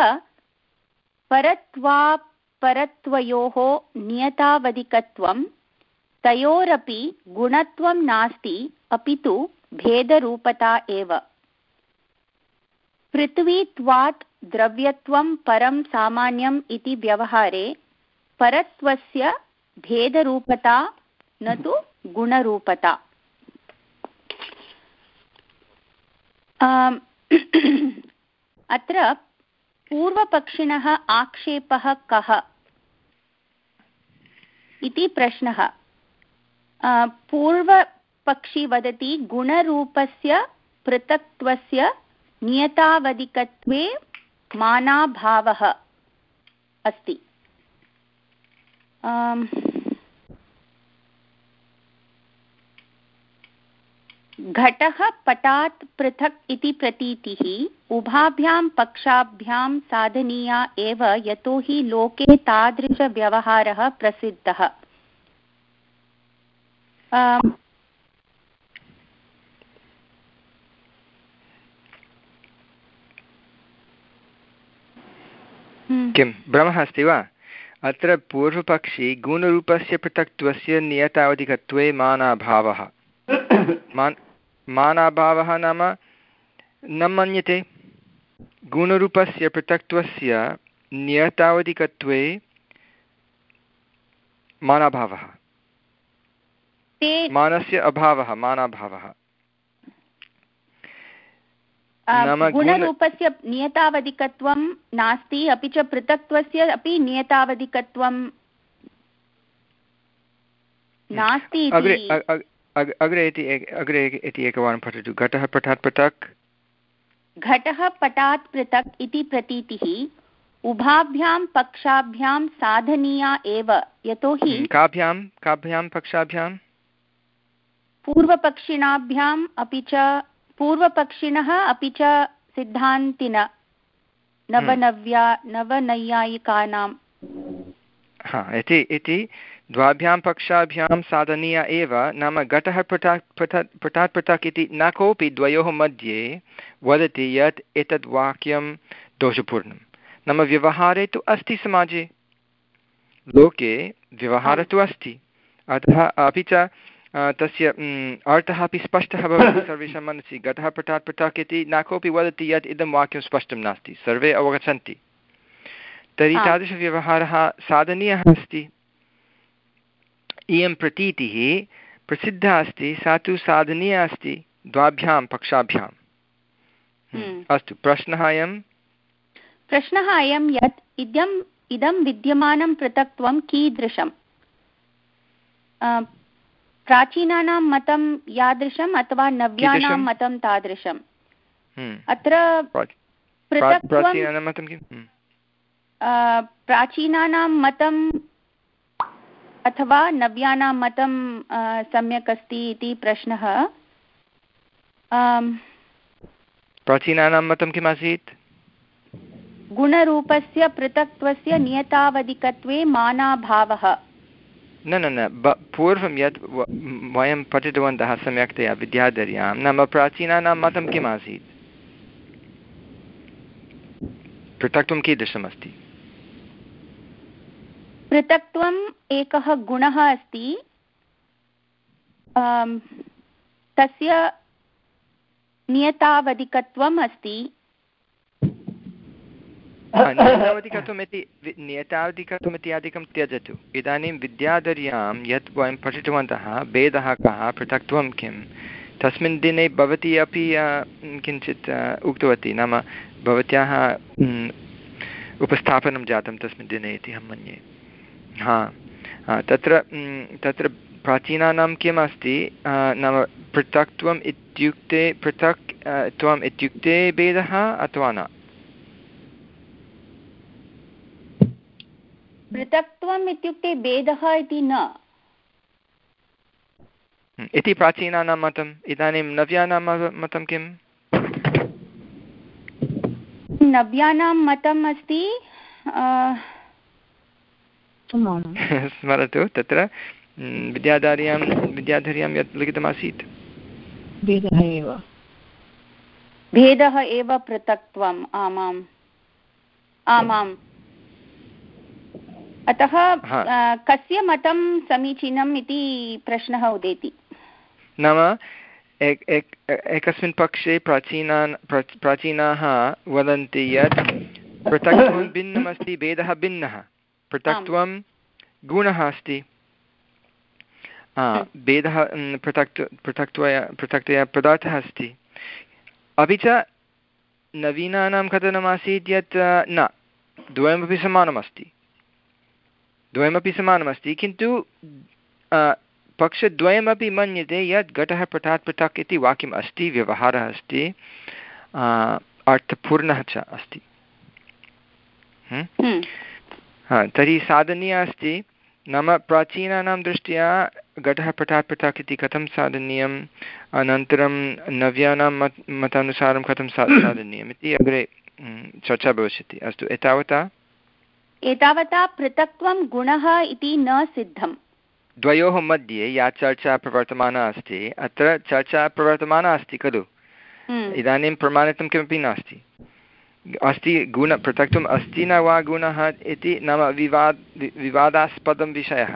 परत्वापरत्वयोः नियतावधिकत्वं, तयोरपि गुणत्वं नास्ति, अपि तु भेदरूपता एव। पृथ्वीत्वात् द्रव्यत्वं परं सामान्यम् इति व्यवहारे परत्वस्य भेदरूपता न तु गुणरूपता। अत्र पूर्वपक्षिणः आक्षेपः कः इति प्रश्नः। पूर्वपक्षी वदति गुणरूपस्य पृथक्त्वस्य नियतावधिकत्वे मानाभावः अस्ति। घटः पटात् पृथक् इति प्रतीतिः उभाभ्यां पक्षाभ्यां साधनीया एव, यतोहि लोके तादृशव्यवहारः प्रसिद्धः। किं भ्रमः अस्ति वा? अत्र पूर्वपक्षी गुणरूपस्य पृथक्त्वस्य नियतावधिकत्वे मानाभावः। मान मानाभावः नाम न मन्यते गुणरूपस्य पृथक्त्वस्य नियतावधिकत्वे मानाभावः, मानस्य अभावः मानाभावः। गुणरूपस्य नियतावधिकत्वं नास्ति, अपि च पृथक्त्वस्य अपि नियतावधिकत्वं नास्ति। अग्रे इति अग्रे इति एकवारं पठतु। घटः पटात् पृथक्। घटः पटात् पृथक् इति प्रतीतिः उभाभ्यां पक्षाभ्यां साधनीया एव, यतोहि काभ्यां काभ्यां पक्षाभ्यां? पूर्वपक्षिणाभ्याम् अपि च पूर्वपक्षिणः अपि च सिद्धान्तिन नवनव्या नवनैयायिकानां। हा इति इति द्वाभ्यां पक्षाभ्यां साधनीया एव, नाम घटः पृथक् पृथक् पृथक् पृथक् इति न कोऽपि द्वयोः मध्ये वदति यत् एतद् वाक्यं दोषपूर्णं। नाम व्यवहारे तु अस्ति समाजे, लोके व्यवहारः तु अस्ति, अतः अपि च तस्य अर्थः अपि स्पष्टः भवति सर्वेषां मनसि। घटः पटात् पृथक् इति न कोऽपि वदति यत् इदं वाक्यं स्पष्टं नास्ति, सर्वे अवगच्छन्ति। तर्हि तादृशव्यवहारः साधनीयः अस्ति। इयं प्रतीतिः प्रसिद्धा अस्ति, सा तु साधनीया अस्ति द्वाभ्यां पक्षाभ्याम्। अस्तु, प्रश्नः अयं प्रश्नः अयं यत् इदम् इदं विद्यमानं पृथक्त्वं कीदृशं? प्राचीनानां मतं यादृशम् अथवा नव्यानां मतं तादृशम्? अत्र पृथक्त्वं प्राचीनानां मतम् अथवा नव्यानां मतं सम्यक् अस्ति इति प्रश्नः। प्राचीनानां मतं किम् आसीत्? गुणरूपस्य पृथक्त्वस्य नियतावधिकत्वे मानाभावः। न न न पूर्वं यत् वयं पठितवन्तः सम्यक्तया विद्याधर्यां, नाम प्राचीनानां मतं किम् आसीत्? पृथक्त्वं कीदृशमस्ति? पृथक्त्वम् एकः गुणः अस्ति, तस्य नियतावधिकत्वम् अस्ति। नियतावधिकत्वम् इति नियतावधिकत्वम् इत्यादिकं त्यजतु। इदानीं विद्याधर्यां यत् वयं पठितवन्तः भेदः कः, पृथक्त्वं किं, तस्मिन् दिने भवती अपि किञ्चित् उक्तवती, नाम भवत्याः उपस्थापनं जातं तस्मिन् दिने इति अहं मन्ये। हा, तत्र तत्र प्राचीनानां किम् अस्ति, नाम पृथक्त्वम् इत्युक्ते पृथक् त्वम् इत्युक्ते भेदः अथवा न? पृथक्त्वम् इत्युक्ते भेदः इति न इति प्राचीनानां मतम्। इदानीं नव्यानां मतं किम्? नव्यानां मतम् अस्ति, स्मरतु, तत्र विद्याधर्यां विद्याधर्यां यत् लिखितमासीत्, भेदः एव भेदः एव पृथक्त्वम्। आमाम् आमाम्। अतः कस्य मतं समीचीनम् इति प्रश्नः उदेति। नाम एक एक एकस्मिन् पक्षे प्राचीनान् प्राचीनाः वदन्ति यत् पृथक्त्वं भिन्नमस्ति, भेदः भिन्नः। पृथक्त्वं गुणः अस्ति, भेदः पृथक् पृथक्त्वया पृथक्तया पदार्थः अस्ति। अपि च नवीनानां कथनमासीत् यत् न, द्वयमपि समानमस्ति, द्वयमपि समानमस्ति, किन्तु पक्षद्वयमपि मन्यते यत् घटः पटात् पृथक् इति वाक्यम् अस्ति, व्यवहारः अस्ति, अर्थपूर्णः च अस्ति। तर्हि साधनीया अस्ति, नाम प्राचीनानां दृष्ट्या घटः पटात् पृथक् इति कथं साधनीयम्, अनन्तरं नव्यानां मत मतानुसारं कथं साधनीयम् इति अग्रे चर्चा भविष्यति। अस्तु, एतावता एतावता पृथक्त्वं गुणः इति न सिद्धम्। द्वयोः मध्ये या चर्चा प्रवर्तमाना अस्ति, अत्र चर्चा प्रवर्तमाना अस्ति खलु। इदानीं प्रमाणितं किमपि नास्ति। अस्ति गुण पृथक्त्वम् अस्ति न वा गुणः इति, नाम विवाद विवादास्पदं विषयः।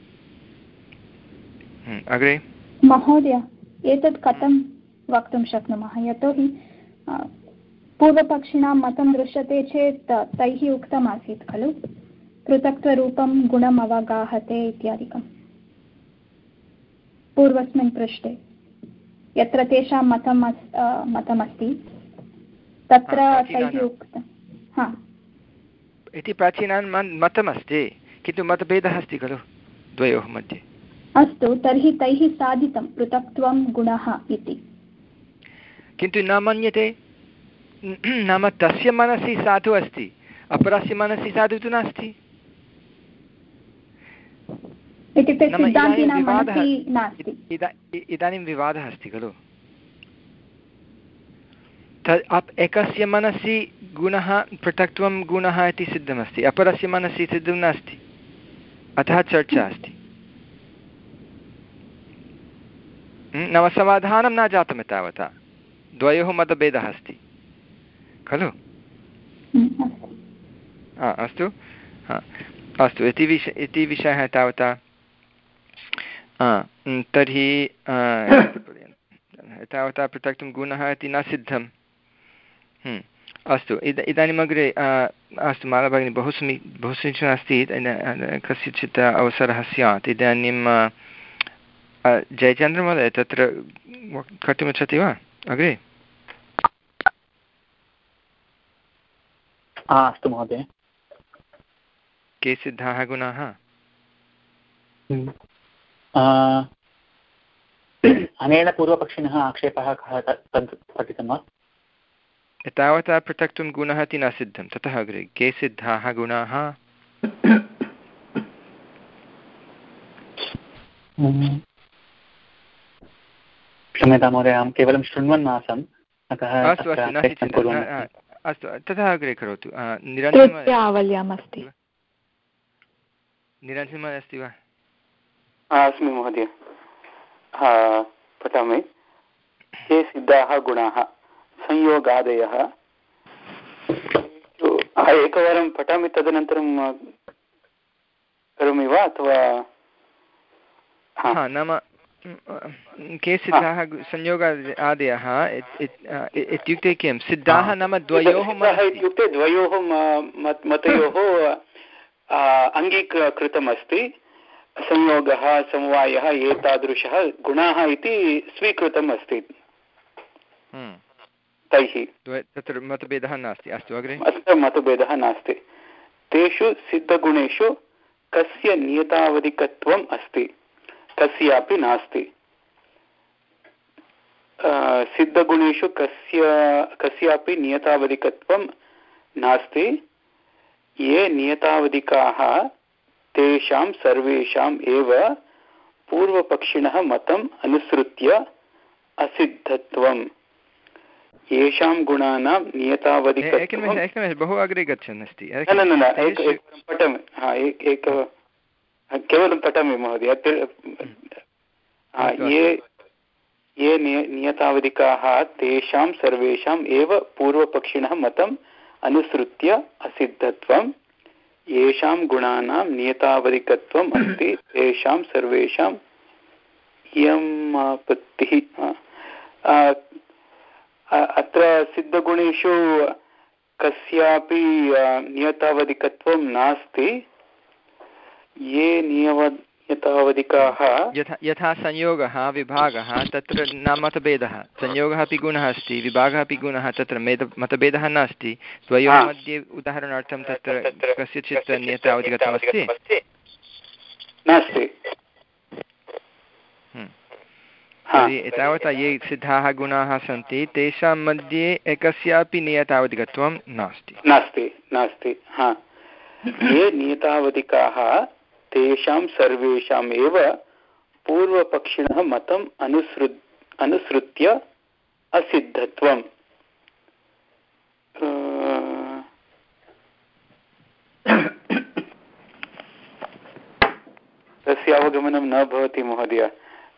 अग्रे महोदय, एतत् कथं वक्तुं शक्नुमः? यतोहि पूर्वपक्षिणां मतं दृश्यते चेत् तैः उक्तमासीत् खलु, पृथक्त्वरूपं गुणम् अवगाहते इत्यादिकं पूर्वस्मिन् पृष्ठे, यत्र तेषां मतम् मतमस्ति तत्र तैः उक्तं इति प्राचीनानां मतमस्ति, किन्तु मतभेदः अस्ति खलु द्वयोः मध्ये। अस्तु, तर्हि तैः साधितं पृथक्त्वं गुणः इति, किन्तु न मन्यते। नाम तस्य मनसि साधु अस्ति, अपरस्य मनसि साधु तु नास्ति। इदानीं विवादः अस्ति खलु। एकस्य मनसि गुणः पृथक्त्वं गुणः इति सिद्धमस्ति, अपरस्य मनसि सिद्धं नास्ति, अतः चर्चा अस्ति। नाम समाधानं न जातम् एतावता, द्वयोः मतभेदः अस्ति खलु। अस्तु, अस्तु इति विष इति विषयः तावता तर्हि तावता पृथक्तुं गुणः इति न सिद्धम् अस्तु इद इदानीम् अग्रे अस्तु माला भगिनी बहु समी बहु समीचीनम् अस्ति कस्यचित् अवसरः स्यात् इदानीं जयचन्द्रमहोदय तत्र कर्तुमिच्छति वा अग्रे अस्तु महोदय के सिद्धाः गुणाः अनेन पूर्वपक्षिणः आक्षेपः कः तद् पठितं वा एतावता पृथक्तुं गुणः इति न सिद्धं ततः अग्रे के सिद्धाः गुणाः क्षम्यतां महोदय अहं केवलं शृण्वन् आसम् अतः अस्तु अस्तु नास्ति चिन्ता अस्तु ततः अग्रे करोतु निरञ्जन आवल्याम् अस्ति निरञ्जन अस्ति वा अस्मि महोदय पठामि के सिद्धाः गुणाः संयोगादयः एकवारं पठामि तदनन्तरं करोमि वा अथवा हा नाम के सिद्धाः संयोग आदयः इत्युक्ते किं सिद्धाः नाम द्वयोः इत्युक्ते द्वयोः मतयोः अङ्गीकृतमस्ति संयोगः समवायः एतादृशः गुणाः इति स्वीकृतम् अस्ति तैः तत्र मतभेदः नास्ति अस्तु अग्रे अत्र मतभेदः नास्ति तेषु सिद्धगुणेषु कस्य नियतावधिकत्वम् अस्ति कस्यापि नास्ति सिद्धगुणेषु कस्य कस्यापि नियतावधिकत्वं नास्ति ये नियतावधिकाः तेषां सर्वेषाम् एव पूर्वपक्षिणः मतम् अनुसृत्य असिद्धत्वम् येषां गुणानां नियतावधिकत्वं बहु अग्रे गच्छन् अस्ति पठामि हा एक केवलं पठामि महोदय ये ये नियतावधिकाः तेषां सर्वेषाम् एव पूर्वपक्षिणः मतम् अनुसृत्य असिद्धत्वं येषां गुणानां नियतावधिकत्वम् अस्ति तेषां सर्वेषाम् इयम् आपत्तिः अत्र सिद्धगुणेषु कस्यापि नियतावधिकत्वं नास्ति ये नियव नियतावधिकाः यथा यथा संयोगः विभागः तत्र न मतभेदः संयोगः अपि गुणः अस्ति विभागः अपि गुणः तत्र मेद मतभेदः नास्ति द्वयोः मध्ये उदाहरणार्थं तत्र कस्यचित् नियतावधिकत्वमस्ति नास्ति तर्हि एतावता ये सिद्धाः गुणाः सन्ति तेषां मध्ये एकस्यापि नियतावधिकत्वं नास्ति नास्ति नास्ति हा ये नियतावधिकाः तेषां सर्वेषाम् एव पूर्वपक्षिणः मतम् अनुसृ अनुसृत्य असिद्धत्वम् तस्य अवगमनं न भवति महोदय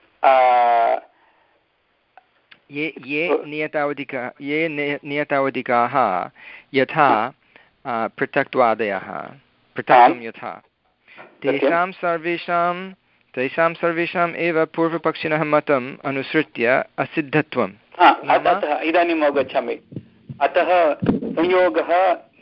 ये ये नियतावधिका ये नियतावधिकाः यथा पृथक्त्वादयः पृथक्त्वं यथा तेषां सर्वेषां तेषां सर्वेषाम् एव पूर्वपक्षिणः मतम् अनुसृत्य असिद्धत्वम् इदानीम् अवगच्छामि अतः संयोगः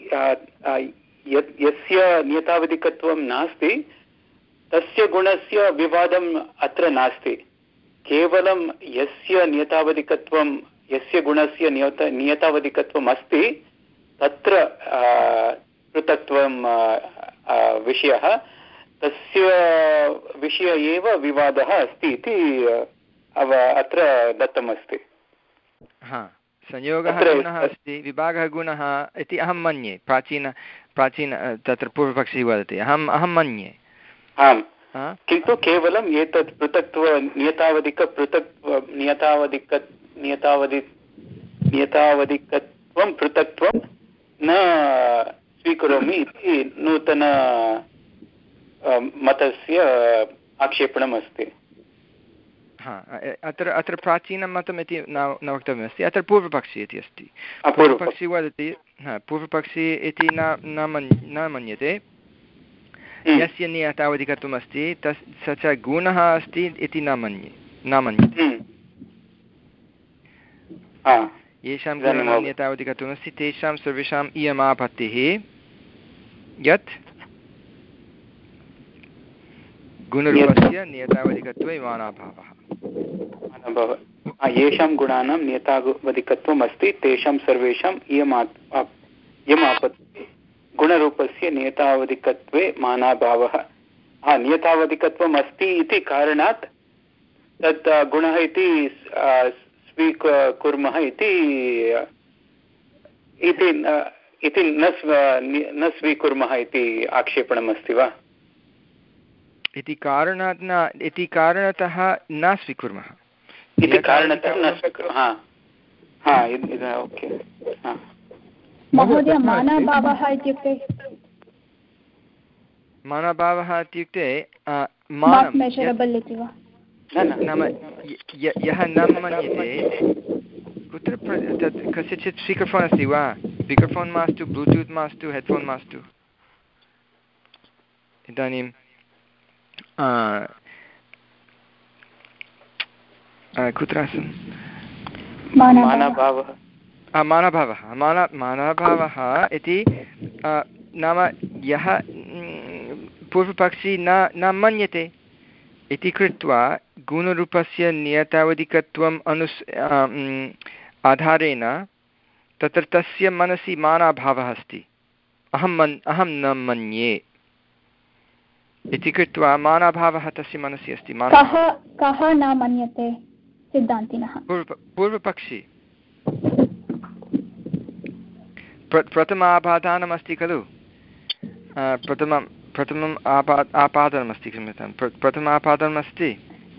यस्य नियतावधिकत्वं नास्ति तस्य गुणस्य विवादम् अत्र नास्ति केवलं यस्य नियतावधिकत्वं यस्य गुणस्य नियत नियतावधिकत्वम् अस्ति तत्र पृथक्त्वं विषयः तस्य विषय एव विवादः अस्ति इति अत्र दत्तमस्ति हा संयोगः गुणः अस्ति विभागः गुणः इति अहं मन्ये प्राचीन प्राचीन तत्र पूर्वपक्षी वदति अहम् अहं मन्ये आम् किन्तु केवलम् एतत् पृथक्त्व नियतावधिक पृथक् नियतावधिक नियतावधि नियतावधिकत्वं पृथक्त्वं न स्वीकरोमि इति नूतन मतस्य आक्षेपणम् अस्ति हा अत्र अत्र प्राचीनं मतम् इति न न वक्तव्यमस्ति अत्र पूर्वपक्षी इति अस्ति पूर्वपक्षी वदति हा पूर्वपक्षी इति न न मन् न मन्यते यस्य नियतावधिकत्वम् अस्ति तस् स च गुणः अस्ति इति न मन्ये न मन्यते। येषां गुणानां नियतावधिकत्वमस्ति तेषां सर्वेषाम् इयमापत्तिः यत् गुणरूपस्य नियतावधिकत्वे मानाभावः। येषां गुणानां नियतावधिकत्वम् अस्ति तेषां सर्वेषाम् इयमापत्तिः गुणरूपस्य नियतावधिकत्वे मानाभावः। हा, नियतावधिकत्वम् अस्ति इति कारणात् तत् गुणः इति स्वीकुर्मः इति इति न स्वीकुर्मः इति आक्षेपणम् अस्ति वा? इति कारणात् न इति कारणतः न स्वीकुर्मः इति कारणतः न स्वीकुर्मः। ओके महोदय, मानाभावः इत्युक्ते मानाभावः इत्युक्ते मेजरेबल् इति वा? नाम यः न मन्यते कुत्र तत् कस्यचित् स्पीकर् फोन् अस्ति वा? स्पीकर् फोन् मास्तु, ब्लूटूत् मास्तु, हेड्फोन् मास्तु। इदानीं कुत्र आसन्? मानाभावः मानाभावः माना मानाभावः इति नाम यः पूर्वपक्षी न न मन्यते इति कृत्वा गुणरूपस्य नियतावधिकत्वम् अनुस् आधारेण तत्र तस्य मनसि मानाभावः अस्ति। अहं मन् अहं न मन्ये इति कृत्वा मानाभावः तस्य मनसि अस्ति। कः कः न मन्यते? सिद्धान्तिनः। पूर्व पूर्वपक्षी प्र प्रथम आपादानमस्ति खलु? प्रथमं प्रथमम् आपा आपादनमस्ति क्षम्यतां प्रथम आपादनमस्ति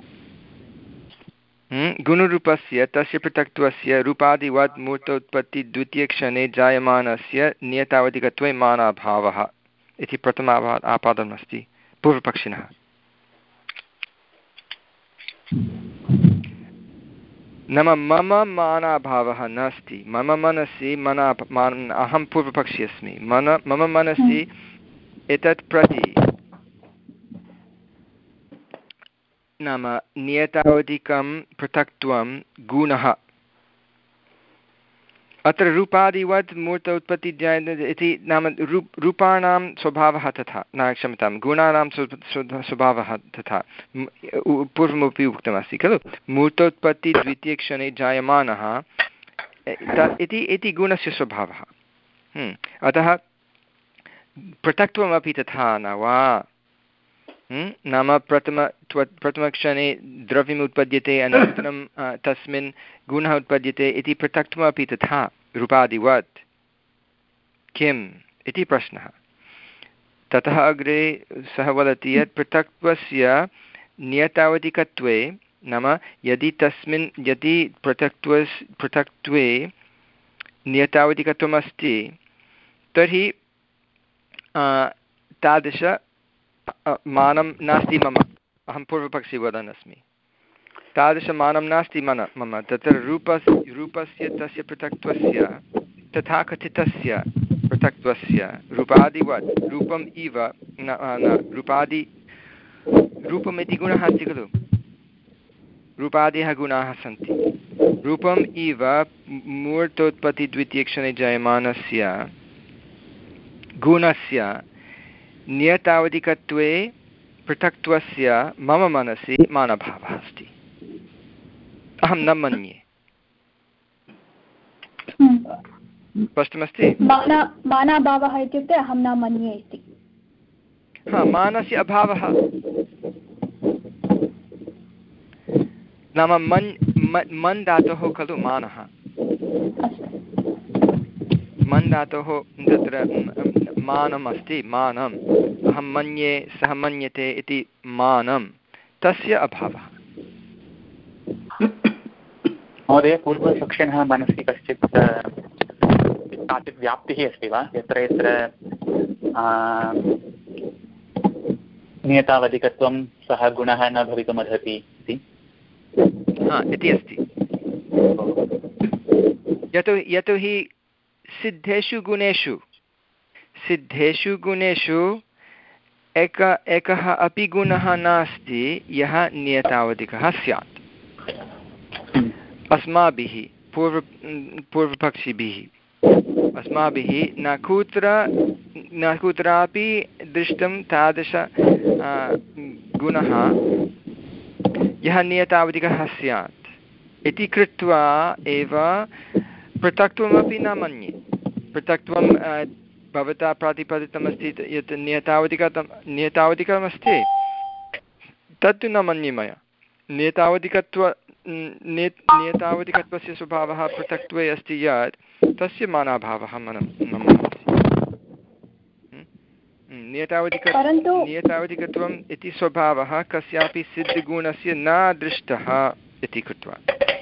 गुणरूपस्य तस्य पृथक्त्वस्य रूपादिवत् मूर्तोत्पत्ति द्वितीयक्षणे जायमानस्य नियतावधिकत्वे मानाभावः इति प्रथम आपादनमस्ति पूर्वपक्षिणः। नाम मम मानाभावः नास्ति, मम मनसि मना मान अहं पूर्वपक्षी अस्मि, मन मम मनसि एतत् प्रति नाम नियतावधिकं पृथक्त्वं गुणः अत्र रूपादिवत् मूर्त उत्पत्ति इति नाम रूप रूपाणां स्वभावः तथा न क्षम्यतां गुणानां स्वभावः तथा पूर्वमपि उक्तमस्ति खलु मूर्तोत्पत्ति द्वितीयक्षणे जायमानः इति इति गुणस्य स्वभावः। अतः पृथक्त्वमपि तथा न वा? नाम प्रथम प्रथमक्षणे द्रव्यम् उत्पद्यते अनन्तरं तस्मिन् गुणः उत्पद्यते इति पृथक्त्वमपि तथा रूपादिवत् किम् इति प्रश्नः। ततः अग्रे सः वदति यत् पृथक्त्वस्य नियतावधिकत्वे नाम यदि तस्मिन् यदि पृथक्त्वस् पृथक्त्वे नियतावधिकत्वमस्ति तर्हि तादृश मानं नास्ति मम, अहं पूर्वपक्षी वदन् अस्मि, तादृशमानं नास्ति मन मम तत्र रूपस्य रूपस्य तस्य पृथक्त्वस्य तथा कथितस्य पृथक्त्वस्य रूपादिवत् रूपम् इव न न रूपादि रूपम् इति गुणः अस्ति खलु रूपादयः गुणाः सन्ति रूपम् इव मूर्तोत्पत्तिद्वितीयक्षणे जायमानस्य गुणस्य नियतावधिकत्वे पृथक्त्वस्य मम मनसि मानभावः अस्ति, अहं न मन्ये। स्पष्टमस्ति? मानाभावः इत्युक्ते अहं न मन्ये इति। हा, मानस्य अभावः नाम मन् मन् धातोः खलु मानः, मन् धातोः तत्र मानम् अस्ति, मानम् अहं मन्ये सः मन्यते इति मानं तस्य अभावः। महोदय, पूर्वपक्षिणः मनसि कश्चित् काचित् व्याप्तिः अस्ति वा यत्र यत्र नियतावधिकत्वं सः गुणः न भवितुमर्हति इति? हा, इति अस्ति। यतो यतोहि सिद्धेषु गुणेषु सिद्धेषु गुणेषु एक एकः अपि गुणः नास्ति यः नियतावधिकः स्यात् अस्माभिः पूर्व पूर्वपक्षिभिः अस्माभिः न कुत्र न कुत्रापि दृष्टं तादृश गुणः यः नियतावधिकः स्यात् इति कृत्वा एव पृथक्त्वमपि न मन्ये। पृथक्त्वं भवता प्रतिपादितमस्ति यत् नियतावधिकं नियतावधिकमस्ति तत्तु न मन्ये मया। नियतावधिकत्व नियतावधिकत्वस्य स्वभावः पृथक्त्वे अस्ति यत् तस्य मानाभावः मनं न मनसि। नियतावधिक नियतावधिकत्वम् इति स्वभावः कस्यापि सिद्धगुणस्य न दृष्टः इति कृत्वा।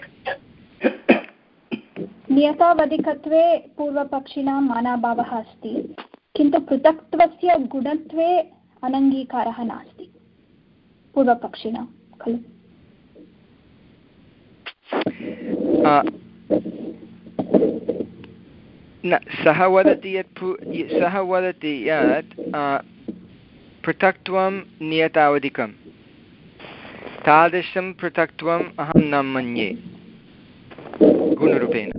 नियतावधिकत्वे पूर्वपक्षिणां मानाभावः अस्ति, किन्तु पृथक्त्वस्य गुणत्वे अनङ्गीकारः नास्ति पूर्वपक्षिणां खलु। न सः वदति यत् सः वदति यत् पृथक्त्वं नियतावधिकं तादृशं पृथक्त्वम् अहं न मन्ये गुणरूपेण।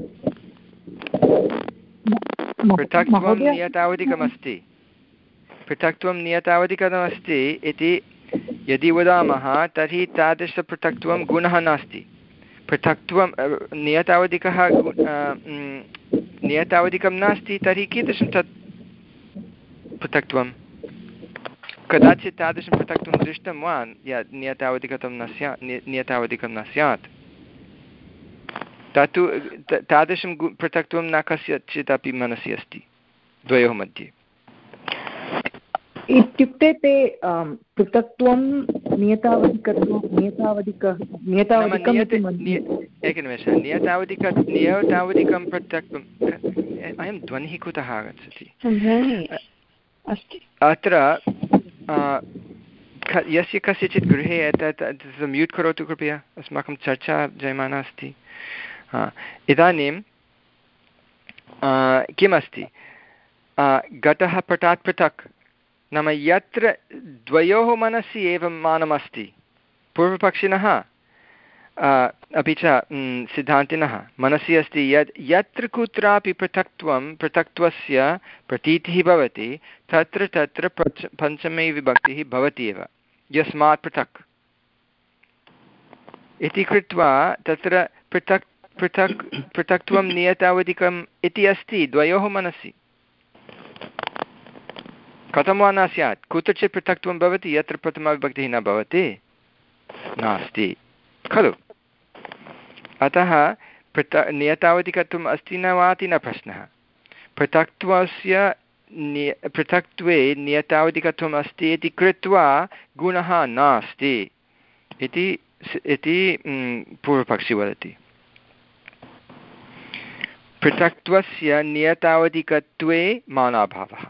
पृथक्त्वं नियतावधिकमस्ति पृथक्त्वं नियतावधिकमस्ति इति यदि वदामः तर्हि तादृशपृथक्त्वं गुणः नास्ति। पृथक्त्वं नियतावधिकः नियतावधिकं नास्ति तर्हि कीदृशं तत् पृथक्त्वं? कदाचित् तादृशं पृथक्त्वं दृष्टं वा यत् नियतावधिकं न स्यात् नियतावधिकं न स्यात्? तत्तु तादृशं पृथक्त्वं न कस्यचित् अपि मनसि अस्ति द्वयोः मध्ये। इत्युक्ते ते पृथक्त्वं नियतावधिकत्वं नियतावधिक नियतावधिकं एकनिमेषः नियतावधिक नियतावधिकं पृथक्त्वम् अयं ध्वनिः कुतः आगच्छति अत्र? यस्य कस्यचित् गृहे एतत् म्यूट् करोतु कृपया, अस्माकं चर्चा जायमाना अस्ति। इदानीं किमस्ति? घटः पटात् पृथक् नाम यत्र द्वयोः मनसि एवं मानमस्ति पूर्वपक्षिणः अपि च सिद्धान्तिनः मनसि अस्ति यत् यत्र कुत्रापि पृथक्त्वं पृथक्त्वस्य प्रतीतिः भवति तत्र तत्र पञ्च पञ्चमी विभक्तिः भवति एव यस्मात् पृथक् इति कृत्वा तत्र पृथक् पृथक् पृथक्त्वं नियतावधिकम् इति अस्ति द्वयोः मनसि। कथं वा न स्यात्? कुत्रचित् पृथक्त्वं भवति यत्र प्रथमाविभक्तिः न भवति नास्ति खलु। अतः पृथक् नियतावधिकत्वम् अस्ति न वा इति न प्रश्नः। पृथक्त्वस्य निय पृथक्त्वे नियतावधिकत्वम् अस्ति इति कृत्वा गुणः नास्ति इति इति पूर्वपक्षी वदति। पृथक्त्वस्य नियतावधिकत्वे मानाभावः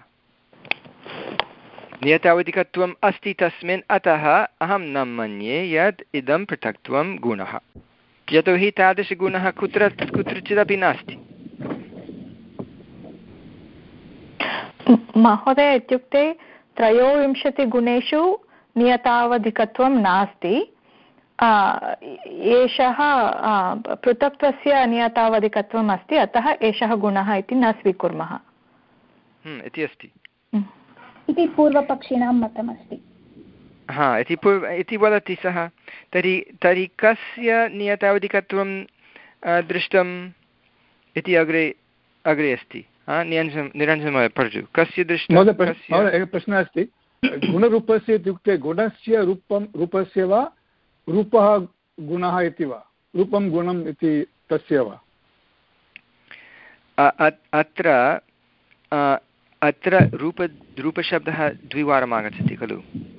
नियतावधिकत्वम् अस्ति तस्मिन् अतः अहं न मन्ये यत् इदं पृथक्त्वं गुणः, यतोहि तादृशगुणः कुत्र कुत्रचिदपि नास्ति। महोदय, इत्युक्ते त्रयोविंशतिगुणेषु नियतावधिकत्वं नास्ति, एषः पृथक्त्वस्य नियतावधिकत्वम् अस्ति, अतः एषः गुणः इति न स्वीकुर्मः इति अस्ति इति पूर्वपक्षिणां मतमस्ति। हा इति पूर्व इति वदति सः। तर्हि तर्हि कस्य नियतावधिकत्वं दृष्टम् इति अग्रे अग्रे अस्ति। निरञ्जन निरञ्जनमहोदय पठतु, कस्य दृष्टं? एकः प्रश्नः अस्ति, गुणरूपस्य इत्युक्ते गुणस्य रूपं रूपस्य वा रूपः गुणः इति वा रूपं गुणम् इति तस्य वा? अत्र अत्र रूप रूपशब्दः द्विवारम् आगच्छति खलु।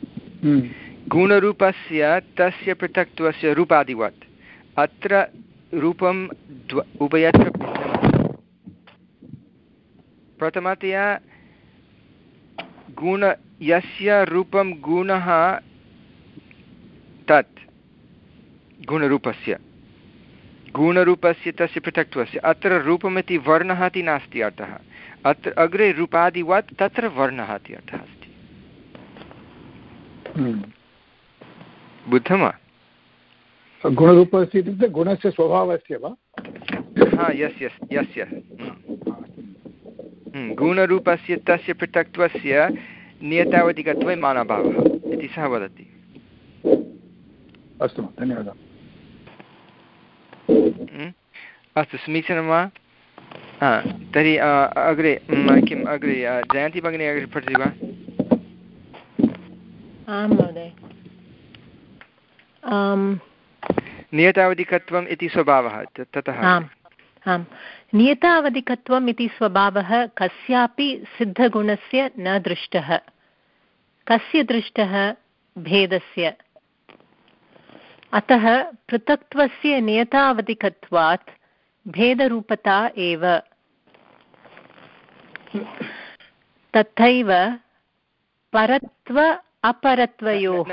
गुणरूपस्य तस्य पृथक्त्वस्य रूपादिवत्। अत्र रूपं द्व उभयत्र भिन्नमस्ति। प्रथमतया गुण यस्य रूपं गुणः तत् गुणरूपस्य गुणरूपस्य तस्य पृथक्त्वस्य। अत्र रूपमिति वर्णः इति नास्ति अर्थः। अत्र अग्रे रूपादिवत् तत्र वर्णः इति अर्थः अस्ति। बुद्धं वा? गुणरूपस्य इत्युक्ते गुणस्य स्वभावस्य वा? हा यस् यस् यस् यस् गुणरूपस्य तस्य पृथक्त्वस्य नियतावधिकत्वे मानाभावः इति सः वदति। अस्तु धन्यवादः। अस्तु समीचीनं वा? हा तर्हि अग्रे किम् अग्रे जयन्ती भगिनी अग्रे पठति वा? आं महोदय। नियतावधिकत्वम् इति स्वभावः ततः आम् आम् नियतावधिकत्वम् इति स्वभावः कस्यापि सिद्धगुणस्य न दृष्टः। कस्य दृष्टः? भेदस्य। अतः पृथक्त्वस्य नियतावधिकत्वात् भेदरूपता एव। तथैव परत्व अपरत्वयोः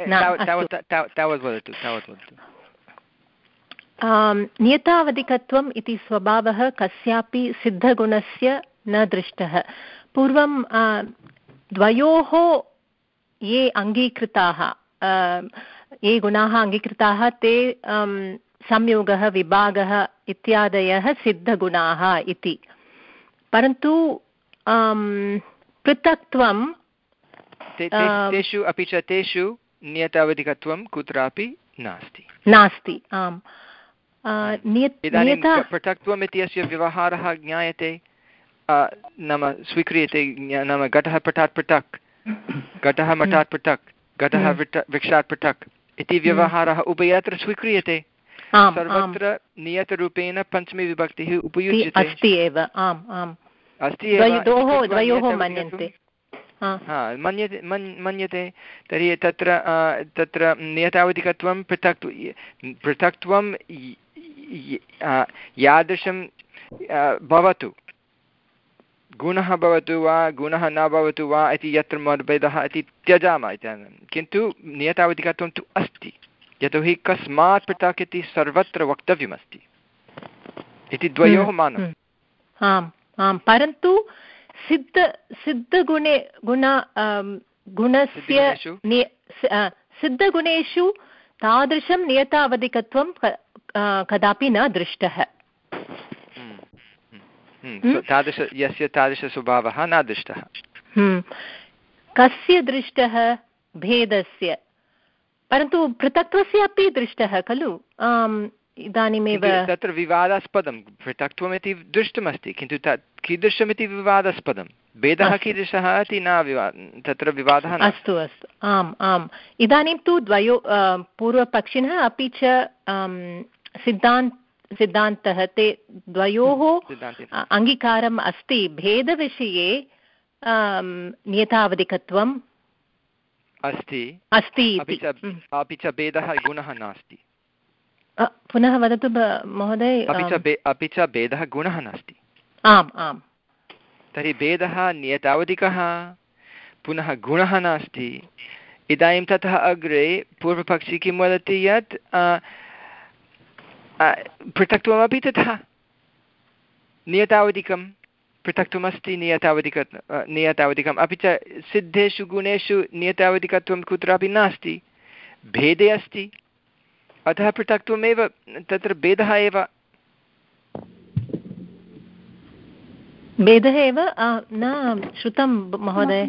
नियतावधिकत्वम् इति स्वभावः कस्यापि सिद्धगुणस्य न दृष्टः। पूर्वं द्वयोः ये अङ्गीकृताः ये गुणाः अङ्गीकृताः ते संयोगः विभागः इत्यादयः सिद्धगुणाः इति। परन्तु पृथक्त्वं तेषु अपि च तेषु नियतावधिकत्वं कुत्रापि नास्ति नास्ति आम्। इदानीं पृथक्त्वम् इत्यस्य व्यवहारः ज्ञायते नाम स्वीक्रियते नाम घटः पटात् पृथक् घटः मठात् पृथक् घटः वृक्षात् पृथक् इति व्यवहारः उभयत्र स्वीक्रियते। सर्वत्र नियतरूपेण पञ्चमी विभक्तिः उपयुज्यते अस्ति एव। आम् आम् अस्ति मन्यन्ते मन्यते मन्यते तर्हि तत्र तत्र नियतावधिकत्वं पृथक् पृथक्त्वं यादृशं भवतु गुणः भवतु वा गुणः न भवतु वा इति यत्र मतभेदः इति त्यजामः इदानीं। किन्तु नियतावधिकत्वं तु अस्ति यतोहि कस्मात् पृथक् इति सर्वत्र वक्तव्यमस्ति इति द्वयोः मानम्। आम् आम् परन्तु सिद्ध सिद्धगुणे गुण गुणस्य सिद्धगुणेषु तादृशं नियतावधिकत्वं कदापि न दृष्टः। तादृश यस्य तादृशस्वभावः न दृष्टः। कस्य दृष्टः? भेदस्य। परन्तु पृथक्त्वस्य अपि दृष्टः खलु। इदानीमेव तत्र विवादास्पदं पृथक्त्वमिति दृष्टमस्ति किन्तु तत् कीदृशमिति विवादास्पदं। भेदः कीदृशः इति न विवा तत्र विवादः। अस्तु अस्तु आम् आम् इदानीं तु द्वयो पूर्वपक्षिणः अपि च सिद्धान्त सिद्धान्तः ते द्वयोः अङ्गीकारम् अस्ति। भेदविषये नियतावधिकत्वम् अस्ति अस्ति अपि च भेदः गुणः नास्ति। पुनः वदतु महोदय। अपि च भेदः गुणः नास्ति। आम् आम् तर्हि भेदः नियतावधिकः पुनः गुणः नास्ति। इदानीं ततः अग्रे पूर्वपक्षी किं वदति यत् पृथक्त्वमपि तथा नियतावधिकं पृथक्त्वमस्ति नियतावधिक नियतावधिकम् अपि च सिद्धेषु गुणेषु नियतावधिकत्वं कुत्रापि नास्ति भेदे अस्ति। अतः पृथक्त्वमेव तत्र भेदः एव भेदः एव न श्रुतं महोदय।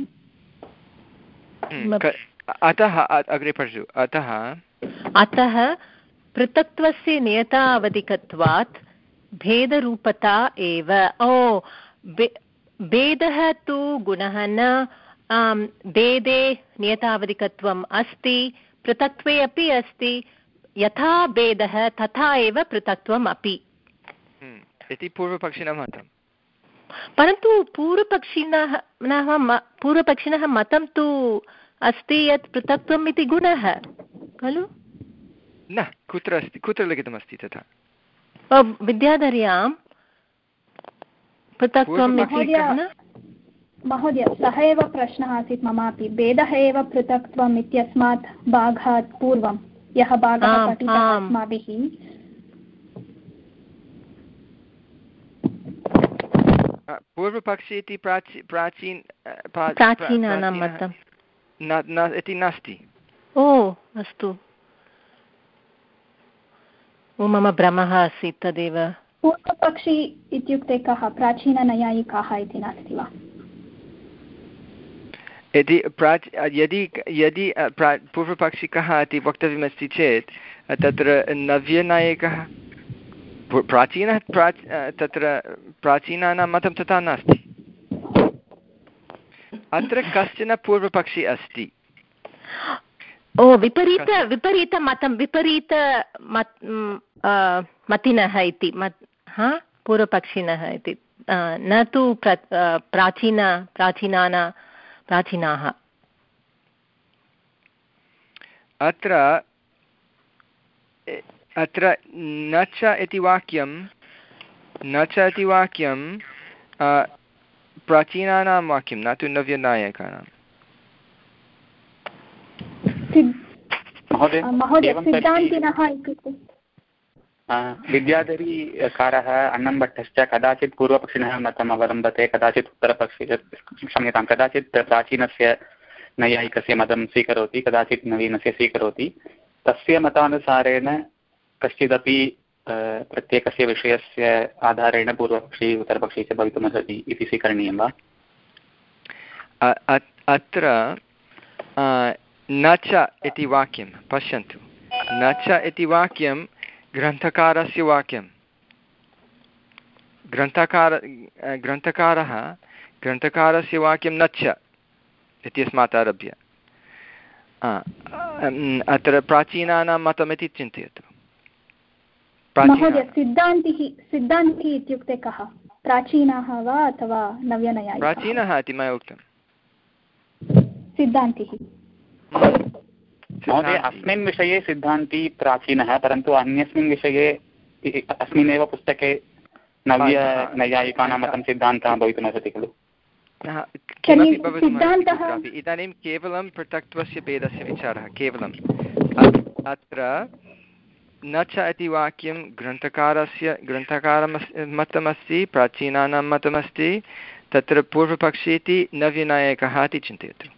अतः अग्रे पठतु। अतः अतः पृथक्त्वस्य नियतावधिकत्वात् भेदरूपता एव। ओ भेदः तु गुणः न। भेदे नियतावधिकत्वम् अस्ति पृथक्त्वे अपि अस्ति। यथा भेदः तथा एव पृथक्त्वम् अपि इति पूर्वपक्षिणः मतं। परन्तु पूर्वपक्षिणः पूर्वपक्षिणः मतं तु अस्ति यत् पृथक्त्वम् इति गुणः खलु। न कुत्र अस्ति कुत्र लिखितमस्ति तथा? विद्याधर्यां पृथक्त्वम् महोदय सः एव प्रश्नः आसीत् ममापि। भेदः एव पृथक्त्वम् इत्यस्मात् भागात् पूर्वं यः भागः पठितः अस्माभिः पूर्वपक्षी इति प्राची प्राचीन प्राचीनानां मतं न इति नास्ति। ओ अस्तु, ओ मम भ्रमः आसीत् तदेव। पूर्वपक्षी इत्युक्ते कः? प्राचीननैयायिकाः इति नास्ति वा? यदि प्राच यदि यदि पूर्वपक्षी कः इति वक्तव्यमस्ति चेत् तत्र नव्यनायकः प्राचीनः प्राच तत्र प्राचीनानां मतं तथा नास्ति। अत्र कश्चन पूर्वपक्षी अस्ति। ओ विपरीत विपरीतमतं विपरीत मतिनः इति मत् हा पूर्वपक्षिणः इति, न तु प्राचीन प्राचीनाना प्राचीनाः। अत्र अत्र न च इति वाक्यं न च इति वाक्यं प्राचीनानां वाक्यं, न तु नव्यनायकानां। विद्याधरीकारः अन्नम्भट्टश्च कदाचित् पूर्वपक्षिणः मतम् अवलम्बते, कदाचित् उत्तरपक्षि क्षम्यतां कदाचित् प्राचीनस्य नैयायिकस्य मतं स्वीकरोति, कदाचित् नवीनस्य स्वीकरोति। तस्य मतानुसारेण कश्चिदपि प्रत्येकस्य विषयस्य आधारेण पूर्वपक्षी उत्तरपक्षी च भवितुमर्हति इति स्वीकरणीयं वा? अत्र न च इति वाक्यं पश्यन्तु, न च इति वाक्यं ग्रन्थकारस्य वाक्यं। ग्रन्थकार ग्रन्थकारः ग्रन्थकारस्य वाक्यं न च इत्यस्मात् आरभ्य अत्र प्राचीनानां मतमिति चिन्तयतु। महोदय, सिद्धान्तिः सिद्धान्तिः इत्युक्ते कः? प्राचीनाः वा अथवा नव्यनैयायिकाः? प्राचीनः इति मया उक्तं। सिद्धान्तिः महोदय, अस्मिन् विषये सिद्धान्ती प्राचीनः, परन्तु अन्यस्मिन् विषये अस्मिन्नेव पुस्तके नव्यनैयायिकानां मतं सिद्धान्तः भवितुमर्हति खलु? किमपि भवितुमर्हति। इदानीं केवलं पृथक्त्वस्य भेदस्य विचारः केवलम्। अत्र न च इति वाक्यं ग्रन्थकारस्य ग्रन्थकारं मतमस्ति, प्राचीनानां मतमस्ति, तत्र पूर्वपक्षी इति नव्यनायकः इति चिन्तयतु।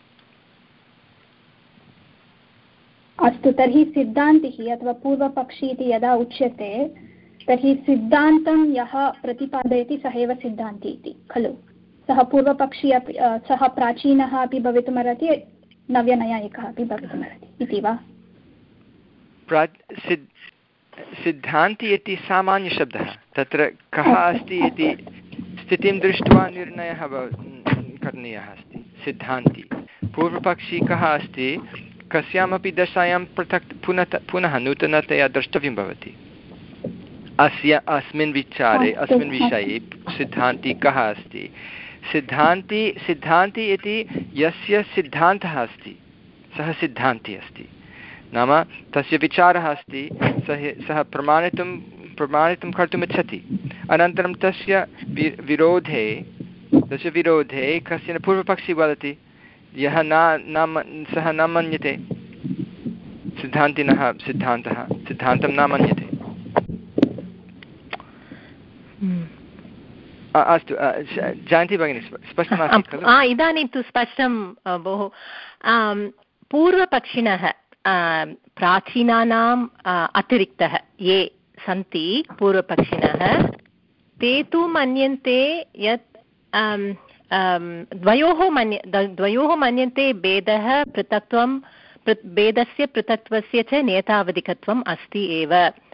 अस्तु, तर्हि सिद्धान्तिः अथवा पूर्वपक्षी इति यदा उच्यते तर्हि सिद्धान्तं यः प्रतिपादयति सः एव सिद्धान्ति इति खलु? सः पूर्वपक्षी अपि सः प्राचीनः अपि भवितुमर्हति, नव्यनैयायिकः अपि भवितुमर्हति इति वा? प्रा सिद् सिद्धान्ति इति सामान्यशब्दः, तत्र कः अस्ति इति स्थितिं दृष्ट्वा निर्णयः करणीयः अस्ति। सिद्धान्ति पूर्वपक्षी कः अस्ति, कस्यामपि दशायां पृथक् पुनः पुनः नूतनतया द्रष्टव्यं भवति। अस्य अस्मिन् विचारे अस्मिन् विषये सिद्धान्ति कः अस्ति? सिद्धान्ति सिद्धान्ति इति यस्य सिद्धान्तः अस्ति सः सिद्धान्ति अस्ति। नाम तस्य विचारः अस्ति, सः सः प्रमाणितुं प्रमाणितुं कर्तुम् इच्छति, अनन्तरं तस्य वि विरोधे तस्य विरोधे कश्चन पूर्वपक्षी वदति, यः न न सः न मन्यते, सिद्धान्तिनः सिद्धान्तः सिद्धान्तं न मन्यते। अस्तु, जयन्ती भगिनी स्पष्टमस्ति खलु? इदानीं तु स्पष्टं बहु। पूर्वपक्षिणः प्राचीनानाम् अतिरिक्तः ये सन्ति पूर्वपक्षिणः, ते तु मन्यन्ते यत् द्वयोः मन्य द्वयोः मन्यन्ते भेदः पृथक्त्वं भेदस्य पृथक्त्वस्य च नेतावधिकत्वम् अस्ति एव।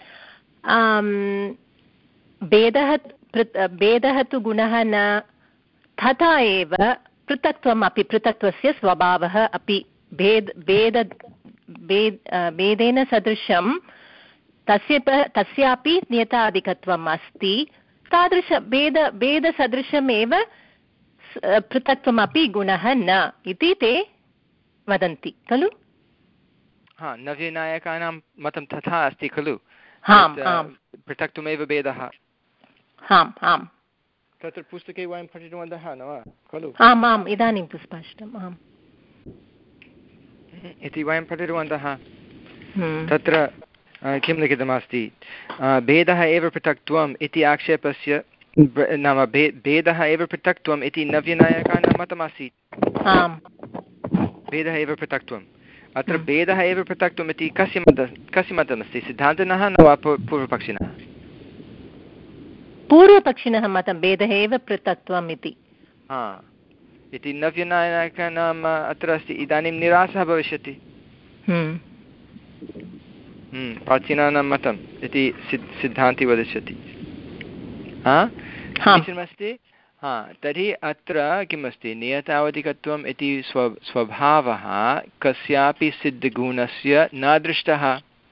भेदः भेदः तु गुणः न, तथा एव पृथक्त्वम् अपि पृथक्त्वस्य स्वभावः अपि भेद भेद भेद भेदेन सदृशं तस्य तस्यापि नियताधिकत्वम् अस्ति। तादृश भेद भेदसदृशमेव पृथक्त्वमपि गुणः न इति ते वदन्ति खलु? हा, नव्यनायकानां मतं तथा अस्ति खलु? आम् आम्, पृथक्त्वमेव भेदः। आम् आम्, तत्र पुस्तके वयं पठितवन्तः न वा खलु? आम् आम्, इदानीं तु स्पष्टम्। आम्, इति वयं पठितवन्तः। तत्र किं लिखितमस्ति? भेदः एव पृथक्त्वम् इति आक्षेपस्य नाम भे भेदः एव पृथक्त्वम् इति नव्यनायकानां मतमासीत्। आम्, भेदः एव पृथक्त्वम् अत्र भेदः एव पृथक्त्वम् इति कस्य मत कस्य मतमस्ति सिद्धान्तिनः न वा पूर्वपक्षिणः पूर्वपक्षिणः मतं भेदः एव पृथक्त्वम् इति हा इति नव्यनायकानाम् अत्र अस्ति इदानीं निरासः भविष्यति प्राचीनानां मतम् इति सिद् सिद्धान्ति वदिष्यति हा समीचीनमस्ति हा तर्हि अत्र किम् अस्ति नियतावधिकत्वम् इति स्व स्वभावः कस्यापि सिद्धगुणस्य न दृष्टः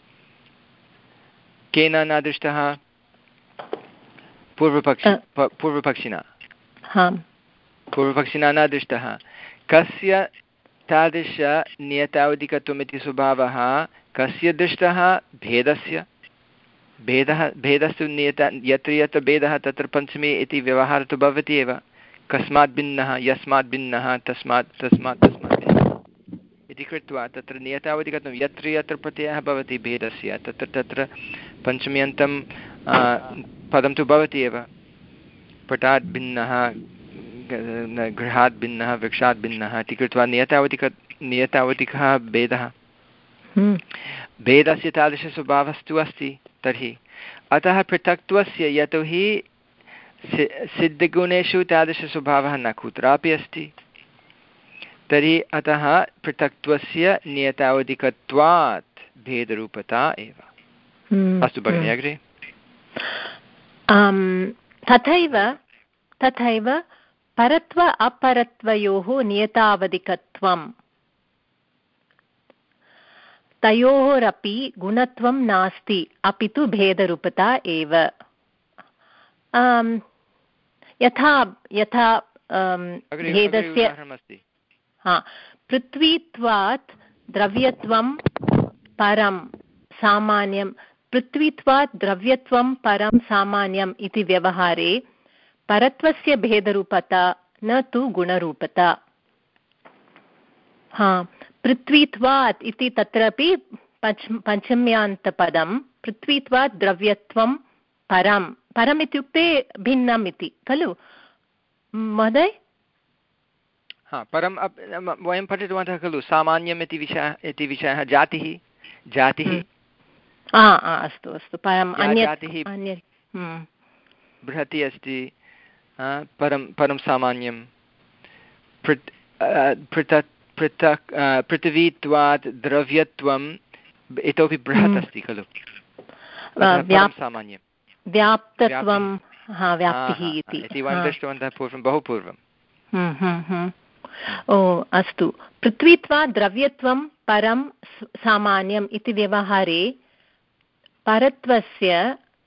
केन न दृष्टः पूर्वपक्षि पूर्वपक्षिणा पूर्वपक्षिणा न दृष्टः कस्य तादृश नियतावधिकत्वम् इति स्वभावः कस्य दृष्टः भेदस्य भेदः भेदस्तु नियत यत्र यत्र भेदः तत्र पञ्चमी इति व्यवहारः तु भवति एव कस्मात् भिन्नः यस्मात् भिन्नः तस्मात् तस्मात् तस्मात् भिन्नः इति कृत्वा तत्र नियतावधिकत्वं यत्र यत्र प्रत्ययः भवति भेदस्य तत्र तत्र पञ्चम्यन्तं पदं तु भवति एव पटात् भिन्नः गृहात् भिन्नः वृक्षात् भिन्नः इति कृत्वा नियतावधिक नियतावधिकः भेदः भेदस्य तादृशस्वभावस्तु अस्ति तर्हि अतः पृथक्त्वस्य यतोहि सि सिद्धगुणेषु तादृशस्वभावः न कुत्रापि अस्ति तर्हि अतः पृथक्त्वस्य नियतावधिकत्वात् भेदरूपता एव अस्तु भगिनि अग्रे तथैव तथैव परत्व अपरत्वयोः नियतावधिकत्वं तयोरपि गुणत्वं नास्ति अपि तु भेदरूपता एव यथा यथा भेदस्य हा पृथ्वीत्वात् द्रव्यत्वं परं सामान्यं पृथ्वीत्वात् द्रव्यत्वं परं सामान्यम् इति व्यवहारे परत्वस्य भेदरूपता न तु गुणरूपता हा पृथ्वीत्वात् इति तत्रापि पञ्च पञ्चम्यान्तपदं पृथ्वीत्वात् द्रव्यत्वं परं परम् इत्युक्ते भिन्नम् इति खलु महोदय हा परं वयं पठितवन्तः खलु सामान्यम् इति विषयः इति विषयः जातिः जातिः अस्तु अस्तु परम् अन्यत् बृहति अस्ति परं परं सामान्यं पृथक् पृथक् पृथिवीत्वात् द्रव्यत्वम् इतोपि बृहत् अस्ति खलु सामान्यं व्याप्तत्वं व्याप्तिः इति वयं दृष्टवन्तः पूर्वं बहु पूर्वं ओ अस्तु पृथ्वीत्वात् द्रव्यत्वं परं सामान्यम् इति व्यवहारे परत्वस्य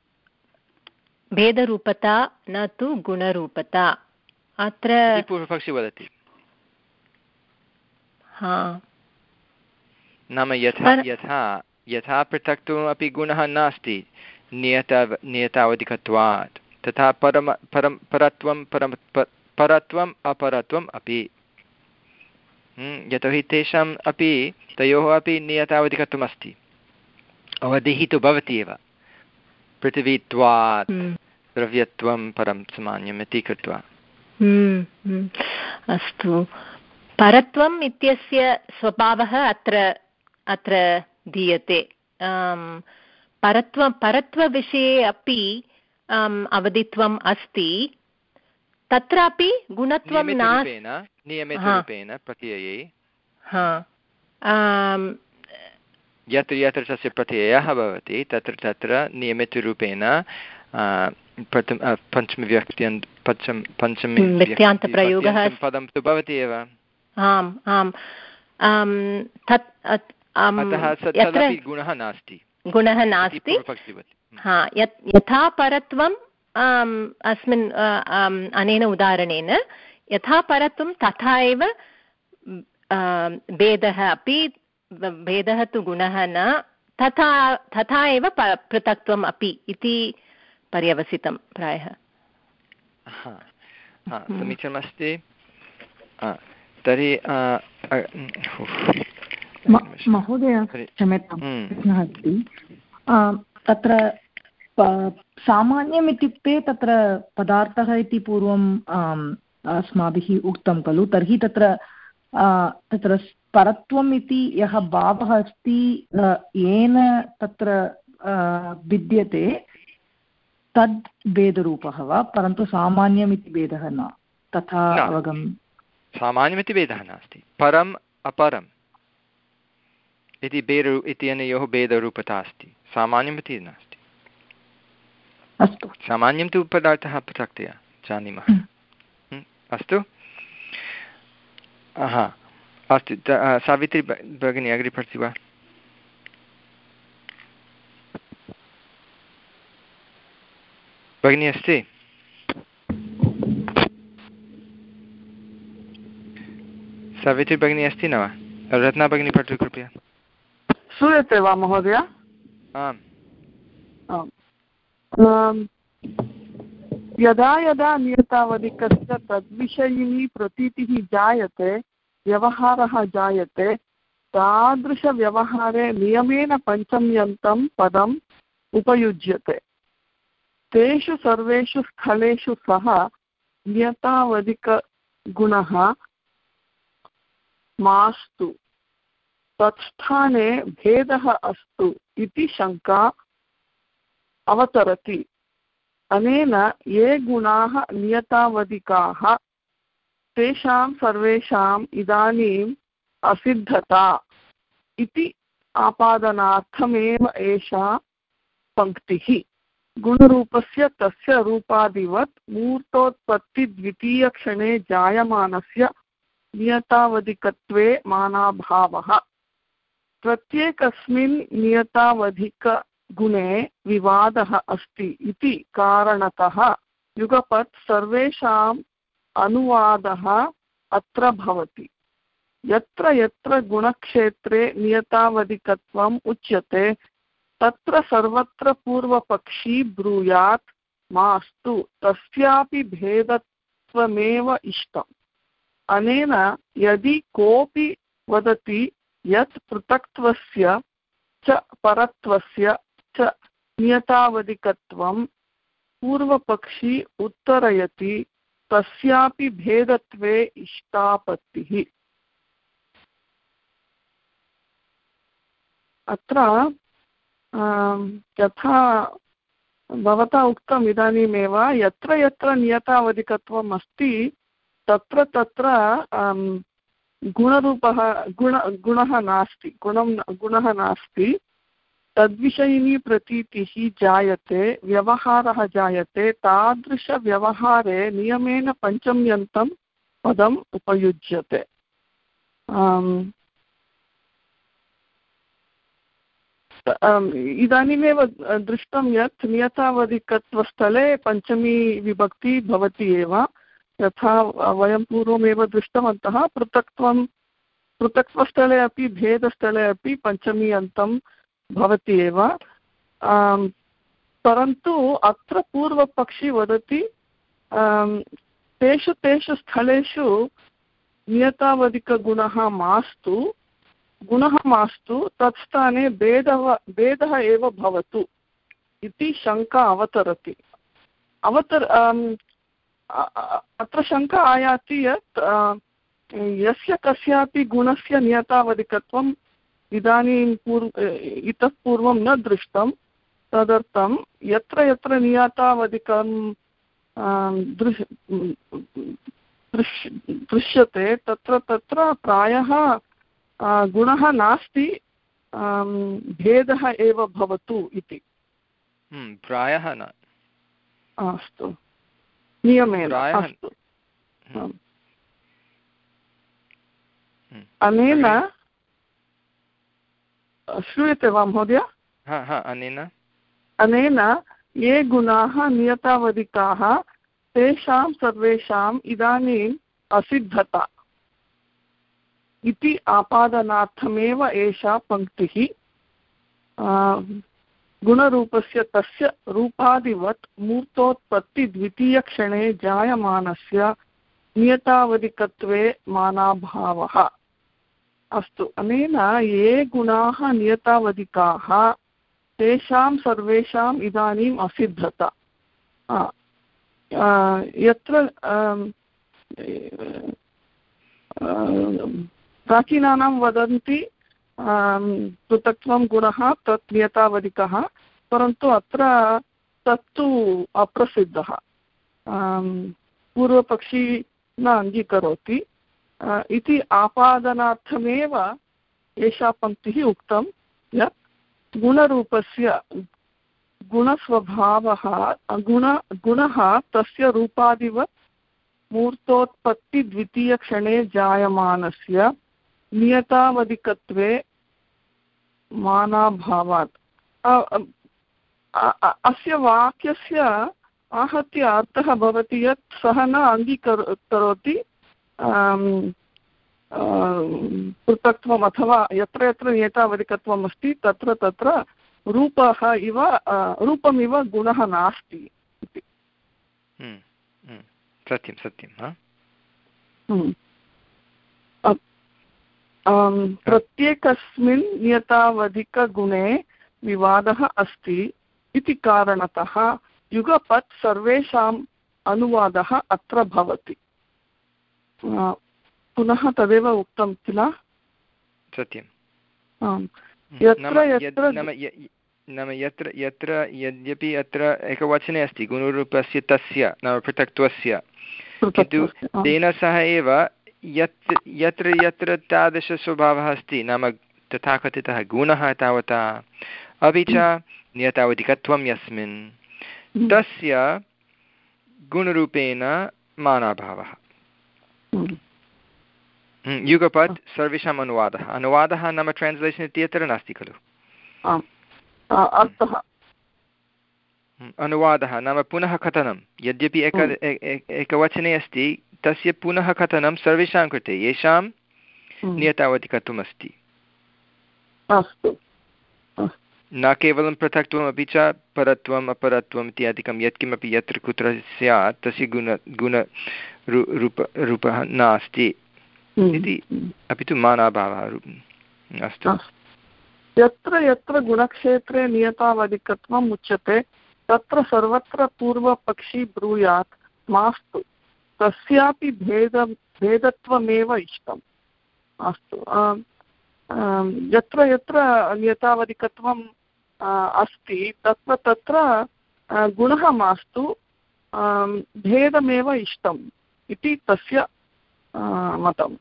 भेदरूपता न तु गुणरूपता अत्र पूर्वपक्षी वदति हा नाम यथा यथा यथा पृथक्त्वमपि गुणः नास्ति नियत नियतावधिकत्वात् तथा परम परं परत्वं परं परत्वम् अपरत्वम् अपि यतोहि तेषाम् अपि तयोः अपि नियतावधिकत्वम् अस्ति अवधिः तु भवति एव पृथिवीत्वात् द्रव्यत्वं परं सामान्यम् इति कृत्वा अस्तु परत्वम् इत्यस्य स्वभावः अत्र अत्र दीयते परत्व परत्वविषये अपि अवधित्वम् अस्ति तत्रापि गुणत्वं नास्ति नियमितरूपेण प्रत्यये यत्र यत्र तस्य प्रत्ययः भवति तत्र तत्र नियमितरूपेण प्रथम पञ्चमव्यक्त्यन्त पञ्चम पञ्चमव्यक्त्यान्तप्रयोगः पदं तु भवति एव आम् आम् तत् अतः गुणः नास्ति गुणः नास्ति हा यथा परत्वम् अस्मिन् अनेन उदाहरणेन यथा परत्वं तथा एव भेदः अपि भेदः तु गुणः न तथा तथा एव पृथक्त्वम् अपि इति पर्यवसितं प्रायः समीचीनमस्ति तर्हि महोदय क्षम्यतां प्रश्नः अस्ति तत्र सामान्यम् इत्युक्ते तत्र पदार्थः इति पूर्वम् अस्माभिः उक्तं खलु तर्हि तत्र तत्र परत्वम् इति यः भावः अस्ति येन तत्र भिद्यते तद् भेदरूपः वा, परन्तु सामान्यम् इति भेदः न, तथा अवगम् सामान्यमिति भेदः नास्ति, परम् अपरम् इति भेद इत्यनयोः भेदरूपता अस्ति, सामान्यमिति नास्ति। अस्तु, सामान्यं तु पदार्थः पृथक्तया जानीमः। अस्तु, हा अस्तु, सावित्री भगिनी अग्रे पठति वा? भगिनी अस्ति? सावित्री भगिनी अस्ति न वा? रत्ना भगिनी पठतु कृपया। श्रूयते वा महोदय? आम्। यदा यदा नियतावधिकस्य तद्विषयिणी प्रतीतिः जायते, व्यवहारः जायते, तादृशव्यवहारे नियमेन पञ्चम्यन्तं पदम् उपयुज्यते। तेषु सर्वेषु स्थलेषु सः नियतावधिकगुणः मास्तु, तत्स्थाने भेदः अस्तु इति शङ्का अवतरति। अनेन ये गुणाः नियतावधिकाः तेषां सर्वेषाम् इदानीम् असिद्धता इति आपादनार्थमेव एषा पङ्क्तिः। गुणरूपस्य तस्य रूपादिवत् मूर्तोत्पत्तिद्वितीयक्षणे जायमानस्य नियतावधिकत्वे मानाभावः। प्रत्येकस्मिन् नियतावधिकगुणे विवादः अस्ति इति कारणतः युगपत् सर्वेषाम् अनुवादः अत्र भवति। यत्र यत्र गुणक्षेत्रे नियतावधिकत्वम् उच्यते तत्र सर्वत्र पूर्वपक्षी ब्रूयात् मास्तु तस्यापि भेदत्वमेव इष्टम्। अनेन यदि कोऽपि वदति यत् पृथक्त्वस्य च परत्वस्य च नियतावधिकत्वं पूर्वपक्षी उत्तरयति तस्यापि भेदत्वे इष्टापत्तिः। अत्र यथा भवता उक्तम् इदानीमेव, यत्र यत्र नियतावधिकत्वम् अस्ति तत्र तत्र गुणरूपः गुण गुणः नास्ति, गुणं गुणः नास्ति। तद्विषयिनी प्रतीतिः जायते, व्यवहारः जायते, तादृशव्यवहारे नियमेन पञ्चम्यन्तं पदम् उपयुज्यते। इदानीमेव दृष्टं यत् नियतावधिकत्वस्थले पञ्चमी विभक्ति भवति एव, यथा वयं पूर्वमेव दृष्टवन्तः। पृथक्त्वं पृथक्त्वस्थले अपि भेदस्थले अपि पञ्चमी अन्तं भवति एव, परन्तु अत्र पूर्वपक्षी वदति तेषु तेषु स्थलेषु नियतावधिकगुणः मास्तु, गुणः मास्तु, तत्स्थाने भेदः भेदः एव भवतु इति शङ्का अवतरति। अवतर अत्र शङ्का आयाति यत् यस्य कस्यापि गुणस्य नियतावधिकत्वम् इदानीं पूर्व इतः पूर्वं न दृष्टं, तदर्थं यत्र यत्र नियतावधिकं दृश् दृश्यते तत्र तत्र प्रायः गुणः नास्ति, भेदः एव भवतु इति। प्रायः न, अस्तु, नियमेन अस्तु। अनेन श्रूयते वा महोदय? अनेन अनेन ये गुणाः नियतावधिकाः तेषां सर्वेषाम् इदानीम् असिद्धता इति आपादनार्थमेव एषा पङ्क्तिः। गुणरूपस्य तस्य रूपादिवत् मूर्तोत्पत्तिद्वितीयक्षणे जायमानस्य नियतावधिकत्वे मानाभावः। अस्तु, अनेन ये गुणाः नियतावधिकाः तेषां सर्वेषाम् इदानीम् असिद्धता। यत्र प्राचीनानां वदन्ति पृथक्त्वं गुणः तत् नियतावधिकः, परन्तु अत्र तत्तु अप्रसिद्धः, पूर्वपक्षी न अङ्गीकरोति इति आपादनार्थमेव एषा पङ्क्तिः उक्तं यत् गुणरूपस्य गुणस्वभावः गुण गुणः तस्य रूपादिवत् मूर्तोत्पत्तिद्वितीयक्षणे जायमानस्य नियतावधिकत्वे मानाभावात्। अस्य वाक्यस्य आहत्य अर्थः भवति यत् सः न अङ्गीकरोति पृथक्त्वम् अथवा यत्र यत्र नियतावधिकत्वम् अस्ति तत्र तत्र रूपः इव रूपमिव गुणः नास्ति इति। सत्यं सत्यं। प्रत्येकस्मिन् नियतावधिकगुणे विवादः अस्ति इति कारणतः युगपत् सर्वेषाम् अनुवादः अत्र भवति। पुनः तदेव उक्तं किल। सत्यं। यत्र यत्र नाम यत्र यत्र यद्यपि अत्र एकवचने अस्ति गुणरूपस्य तस्य नाम पृथक्त्वस्य, किन्तु तेन सह एव यत् यत्र यत्र तादृशस्वभावः अस्ति नाम तथाकथितः गुणः तावता अपि च नियतावधिकत्वं यस्मिन् तस्य गुणरूपेण मानाभावः। युगपत् सर्वेषाम् अनुवादः अनुवादः नाम ट्रान्स्लेशन् इत्यत्र नास्ति खलु। अनुवादः नाम पुनः कथनं, यद्यपि एक एकवचने अस्ति तस्य पुनः कथनं सर्वेषां कृते येषां नियतावधिकत्वम् अस्ति, न केवलं पृथक्त्वम् अपि च परत्वम् अपरत्वम् इत्यादिकं यत्किमपि यत्र कुत्र स्यात् तस्य गुण गुण रूप रूपः नास्ति इति, अपि तु मानाभावः। अस्तु। यत्र यत्र गुणक्षेत्रे नियतावधिकत्वम् उच्यते तत्र सर्वत्र पूर्वपक्षी ब्रूयात् मास्तु तस्यापि भेद भेदत्वमेव इष्टम्। अस्तु। यत्र यत्र नियतावधिकत्वम् अस्ति तत्र तत्र गुणः मास्तु भेदमेव इष्टम् इति तस्य मतम्।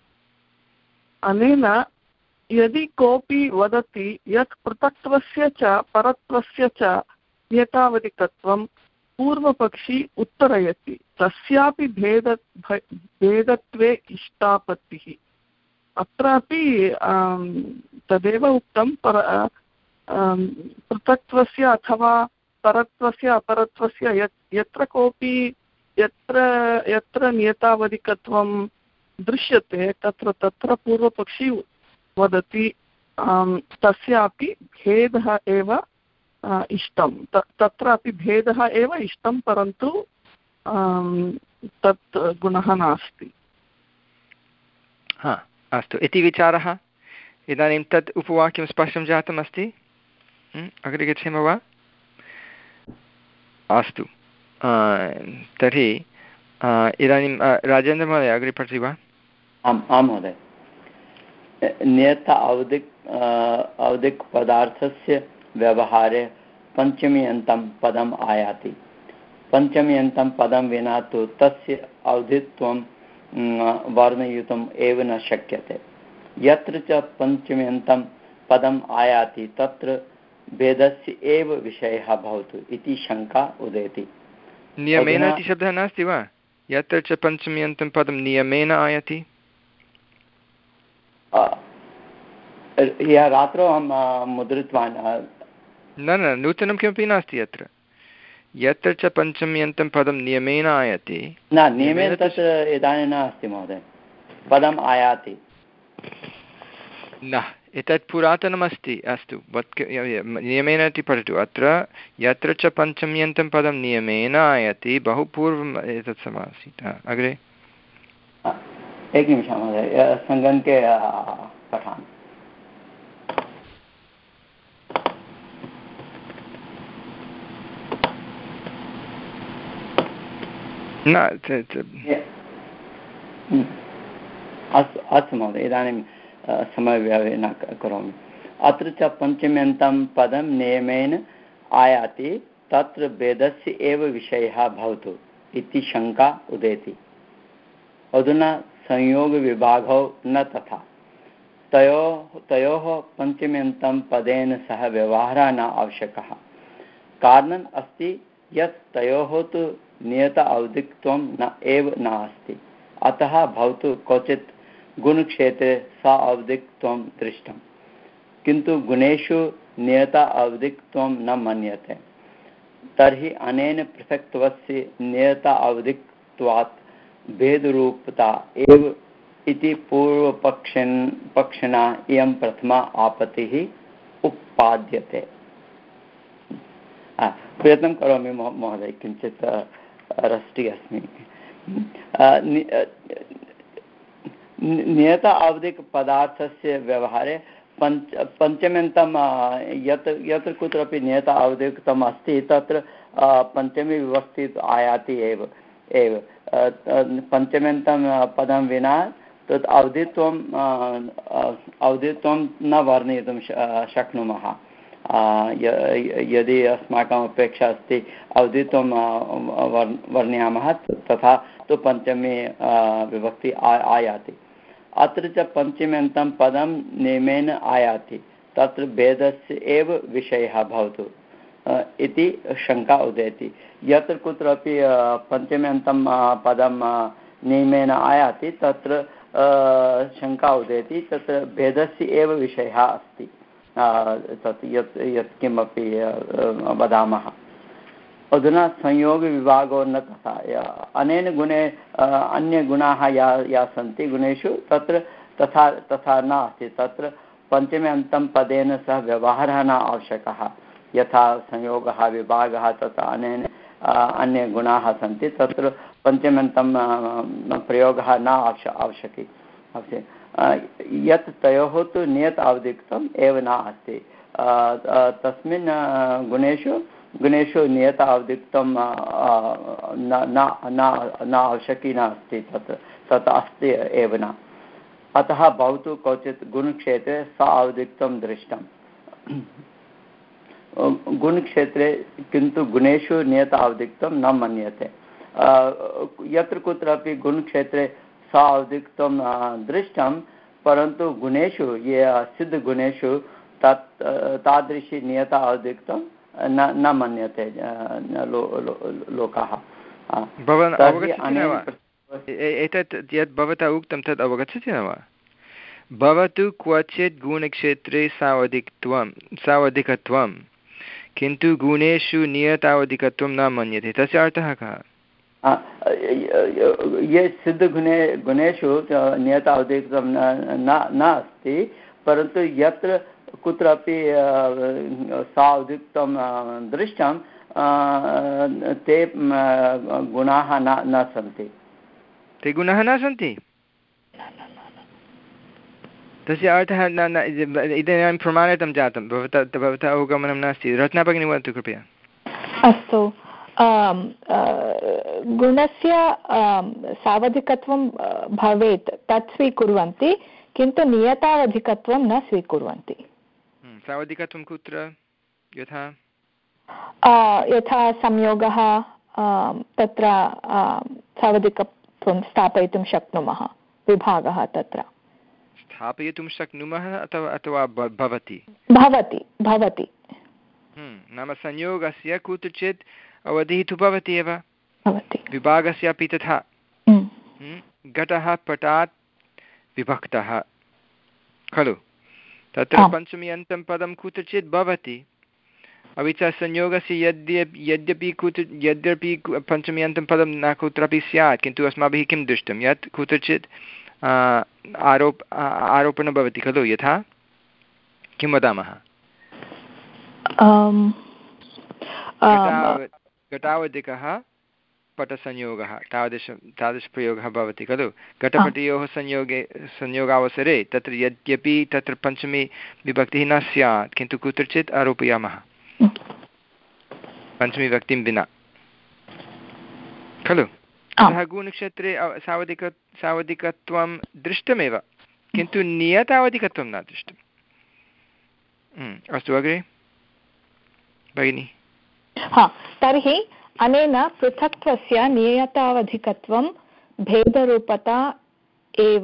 अनेन यदि कोऽपि वदति यत् पृथक्त्वस्य च परत्वस्य च नियतावधिकत्वं पूर्वपक्षी उत्तरयति तस्यापि भेद भेदत्वे इष्टापत्तिः। अत्रापि तदेव उक्तं पर पृथक्त्वस्य अथवा परत्वस्य अपरत्वस्य यत् यत्र कोऽपि यत्र यत्र नियतावधिकत्वं दृश्यते तत्र तत्र पूर्वपक्षी वदति तस्यापि भेदः एव इष्टं, तत्रापि भेदः एव इष्टं, परन्तु तत् गुणः नास्ति। हा, अस्तु इति विचारः। इदानीं तत् उपवाक्यं स्पष्टं जातमस्ति। अग्रे गच्छेम वा? अस्तु, तर्हि इदानीं राजेन्द्रमहोदय अग्रे पठति वा? आम् आं महोदय। नियत अवधिक अवधिक पदार्थस्य व्यवहारे पञ्चम्यन्तं पदम् आयाति। पञ्चम्यन्तं पदं विना तु तस्य अवधित्वं वर्णयितुम् एव न शक्यते। यत्र च पञ्चम्यन्तं पदम् आयाति तत्र भेदस्य एव विषयः भवतु इति शङ्का उदेति। नियमेन इति शब्दः नास्ति वा? यत्र च पञ्चम्यन्तं पदं नियमेन आयाति। ह्यः रात्रौ अहं मुद्रितवान्। न न नूतनं किमपि नास्ति अत्र। यत्र च पञ्चम्यन्तं पदं नियमेन आयाति। न नियमेन तत् इदानीं नास्ति महोदय, पदम् आयाति। न, एतत् पुरातनमस्ति। अस्तु, नियमेन इति पठतु। अत्र यत्र च पञ्चम्यन्तं पदं नियमेन आयाति बहु पूर्वम् एतत् समासीत्। अग्रे एकनिमिषं महोदय, सङ्गणके पठामि। न अस्तु महोदय, इदानीं समयव्यवहे न करोमि। अत्र च पञ्चम्यन्तं पदं नियमेन आयाति, तत्र भेदस्य एव विषयः भवतु इति शङ्का उदेति। अधुना संयोगविभागौ न तथा, तयोः तयोः पञ्चम्यन्तं पदेन सह व्यवहारः न आवश्यकः। कारणम् अस्ति यत् तयोः तु नियत अवधित्वं न एव नास्ति, अतः भवतु क्वचित् गुणक्षेत्रे सा अवधित्वं दृष्टं, किन्तु गुणेषु नियत अवधित्वं न मन्यते। तर्हि अनेन पृथक्त्वस्य नियत अवधित्वात् भेदरूपता एव इति पूर्वपक्षेण पक्षिणा इयं प्रथमा आपत्तिः उत्पाद्यते। प्रयत्नं करोमि महोदय, किञ्चित् रस्टि अस्मि। नियत अवधिकपदार्थस्य व्यवहारे पञ्च पञ्चम्यन्तं यत् यत्र कुत्रापि नियत अवधिकम् अस्ति तत्र पञ्चमी विभक्ति आयाति एव एव पञ्चम्यन्तं पदं विना तत् अवधित्वं अवधित्वं न वर्णयितुं शक्नुमः। यदि अस्माकम् अपेक्षा अस्ति अवधित्वं वर्णयामः तथा तु पञ्चमी विभक्ति आयाति। अत्र च पञ्चम्यन्तं पदं नियमेन आयाति, तत्र भेदस्य एव विषयः भवतु इति शङ्का उदेति। यत्र कुत्रापि पञ्चम्यन्तं पदं नियमेन आयाति तत्र शङ्का उदेति, तत्र भेदस्य एव विषयः अस्ति, तत् यत् यत् किमपि वदामः। अधुना संयोगविभागो न तथा, अनेन गुणे अन्यगुणाः या या सन्ति गुणेषु तत्र तथा तथा नास्ति, तत्र पञ्चम्यन्तं पदेन सह व्यवहारः न आवश्यकः। यथा संयोगः विभागः तथा अनेन अन्यगुणाः सन्ति, तत्र पञ्चम्यन्तं प्रयोगः न आवश्य आवश्यकी यत् तयोः तु नियत अवधिक्तम् एव न अस्ति। तस्मिन् गुणेषु गुणेषु नियत अवधिक्तं न आवश्यकी नास्ति, तत् तत् अस्ति एव न। अतः भवतु क्वचित् गुणक्षेत्रे सा अवधिक्तं दृष्टं, गुणक्षेत्रे किन्तु गुणेषु नियत अवधिक्तं न मन्यते। यत्र कुत्रापि गुणक्षेत्रे सा अवधिक्तं दृष्टं, परन्तु गुणेषु ये सिद्धगुणेषु तत् तादृशी नियत अवधिक्तं न न मन्यते लो, लो, लोकाः। एतत् यत् भवता उक्तं तत् अवगच्छति न वा? भवतु क्वचित् गुणक्षेत्रे सावधिकत्वं सावधिकत्वं किन्तु गुणेषु नियतावधिकत्वं न मन्यते, तस्य अर्थः कः? ये सिद्धगुणे गुणेषु नियतावधिकत्वं न अस्ति, परन्तु यत्र कुत्रापि सावधिकत्वं दृष्टं ते गुणाः न न सन्ति। ते गुणाः न सन्ति, तस्य अर्थः न इदानीं प्रमाणितं जातं, भवता भवतः अवगमनं नास्ति। रत्नाभगिनी वदतु कृपया। अस्तु, गुणस्य सावधिकत्वं भवेत् तत् स्वीकुर्वन्ति, किन्तु नियतावधिकत्वं न स्वीकुर्वन्ति। सावधिकत्वं कुत्र? यथा यथा संयोगः, तत्र सावधिकत्वं स्थापयितुं शक्नुमः, विभागः तत्र स्थापयितुं शक्नुमः अथवा अथवा भवति भवति भवति नाम संयोगस्य कुत्रचित् अवधिः तु भवति एव, विभागस्य अपि तथा। घटः पटात् विभक्तः खलु, तत्र पञ्चमी अन्तं पदं कुत्रचित् भवति, अपि च संयोगस्य यद्यपि यद्यपि कुत्र यद्यपि पञ्चमी अन्तं पदं न कुत्रापि स्यात्, किन्तु अस्माभिः किं दृष्टं यत् कुत्रचित् आरोप आरोपणं भवति खलु। यथा किं वदामः, घटावधिकः पटसंयोगः, तादृश तादृशप्रयोगः भवति खलु। घटपटयोः संयोगे संयोगावसरे तत्र यद्यपि तत्र पञ्चमी विभक्तिः न स्यात्, किन्तु कुत्रचित् आरोपयामः पञ्चमी विभक्तिं विना खलु। अतः गुणक्षेत्रे सावधिक सावधिकत्वं दृष्टमेव, किन्तु नियतावधिकत्वं न दृष्टम्। अस्तु अग्रे भगिनि। हा, तर्हि अनेन पृथक्त्वस्य नियतावधिकत्वं भेदरूपता एव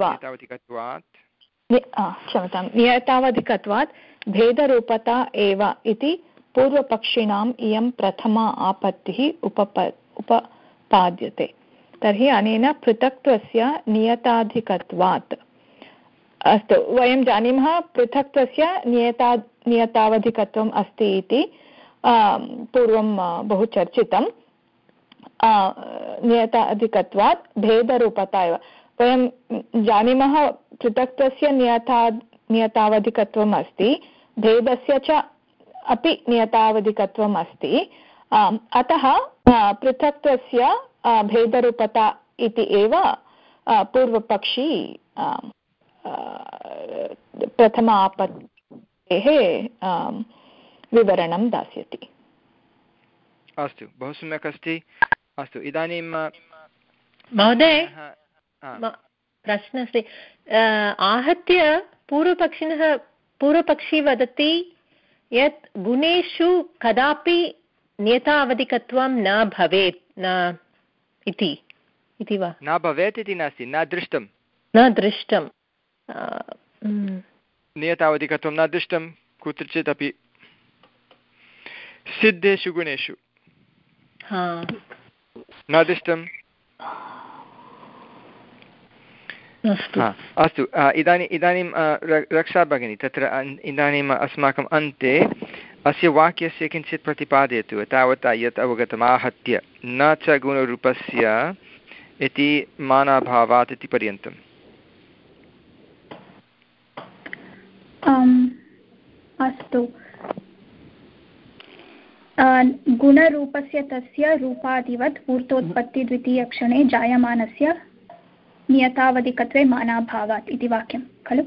क्षम्यतां नियतावधिकत्वात् भेदरूपता एव इति पूर्वपक्षिणाम् इयं प्रथमा आपत्तिः उपप उपपाद्यते। तर्हि अनेन पृथक्त्वस्य नियताधिकत्वात्, अस्तु वयं जानीमः पृथक्त्वस्य नियता नियतावधिकत्वम् अस्ति इति पूर्वं बहु चर्चितं। नियताधिकत्वात् भेदरूपता एव वयं जानीमः पृथक्त्वस्य नियता नियतावधिकत्वम् अस्ति, भेदस्य च अपि नियतावधिकत्वम् अस्ति। अतः पृथक्त्वस्य भेदरूपता इति एव पूर्वपक्षी प्रथम आपत्तेः विवरणं दास्यति। अस्तु, बहु सम्यक् अस्ति। अस्तु, इदानीं महोदय प्रश्नः अस्ति। आहत्य पूर्वपक्षिणः पूर्वपक्षी वदति यत् गुणेषु कदापि नियतावधिकत्वं न भवेत् न इति इति वा? न भवेत् इति नास्ति, न दृष्टं न दृष्टं नियतावधिकत्वं न दृष्टं कुत्रचित् अपि सिद्धेषु गुणेषु न दृष्टम्। अस्तु, इदानीम् इदानीं रक्षा भगिनी तत्र इदानीम् अस्माकम् अन्ते अस्य वाक्यस्य किञ्चित् प्रतिपादयतु तावता यत् अवगतम्। आहत्य न च गुणरूपस्य इति मानाभावात् इति पर्यन्तम्। अस्तु, गुणरूपस्य तस्य रूपादिवत् मूर्तोत्पत्तिद्वितीयक्षणे जायमानस्य नियतावधिकत्वे मानाभावात् इति वाक्यं खलु?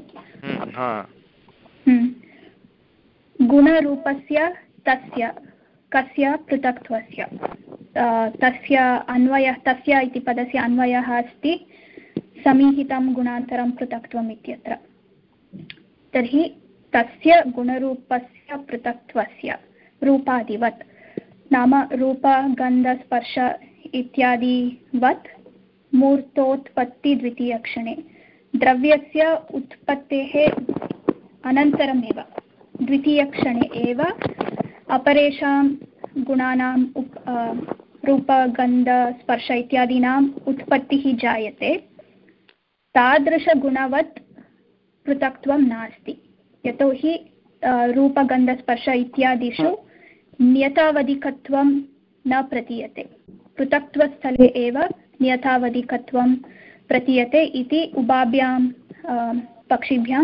गुणरूपस्य तस्य कस्य पृथक्त्वस्य तस्य अन्वयः तस्य इति पदस्य अन्वयः अस्ति समीहितं गुणान्तरं पृथक्त्वम् इत्यत्र। तर्हि तस्य गुणरूपस्य पृथक्त्वस्य रूपादिवत् नाम रूपगन्धस्पर्श इत्यादिवत् मूर्तोत्पत्तिद्वितीयक्षणे द्रव्यस्य उत्पत्तेः अनन्तरमेव द्वितीयक्षणे एव अपरेषां गुणानाम् उप रूपगन्धस्पर्श इत्यादीनाम् उत्पत्तिः जायते। तादृशगुणवत् पृथक्त्वं नास्ति, यतोहि रूपगन्धस्पर्श इत्यादिषु नियतावधिकत्वं न प्रतीयते, पृथक्त्वस्थले एव नियतावधिकत्वं प्रतीयते इति उभाभ्यां पक्षिभ्यां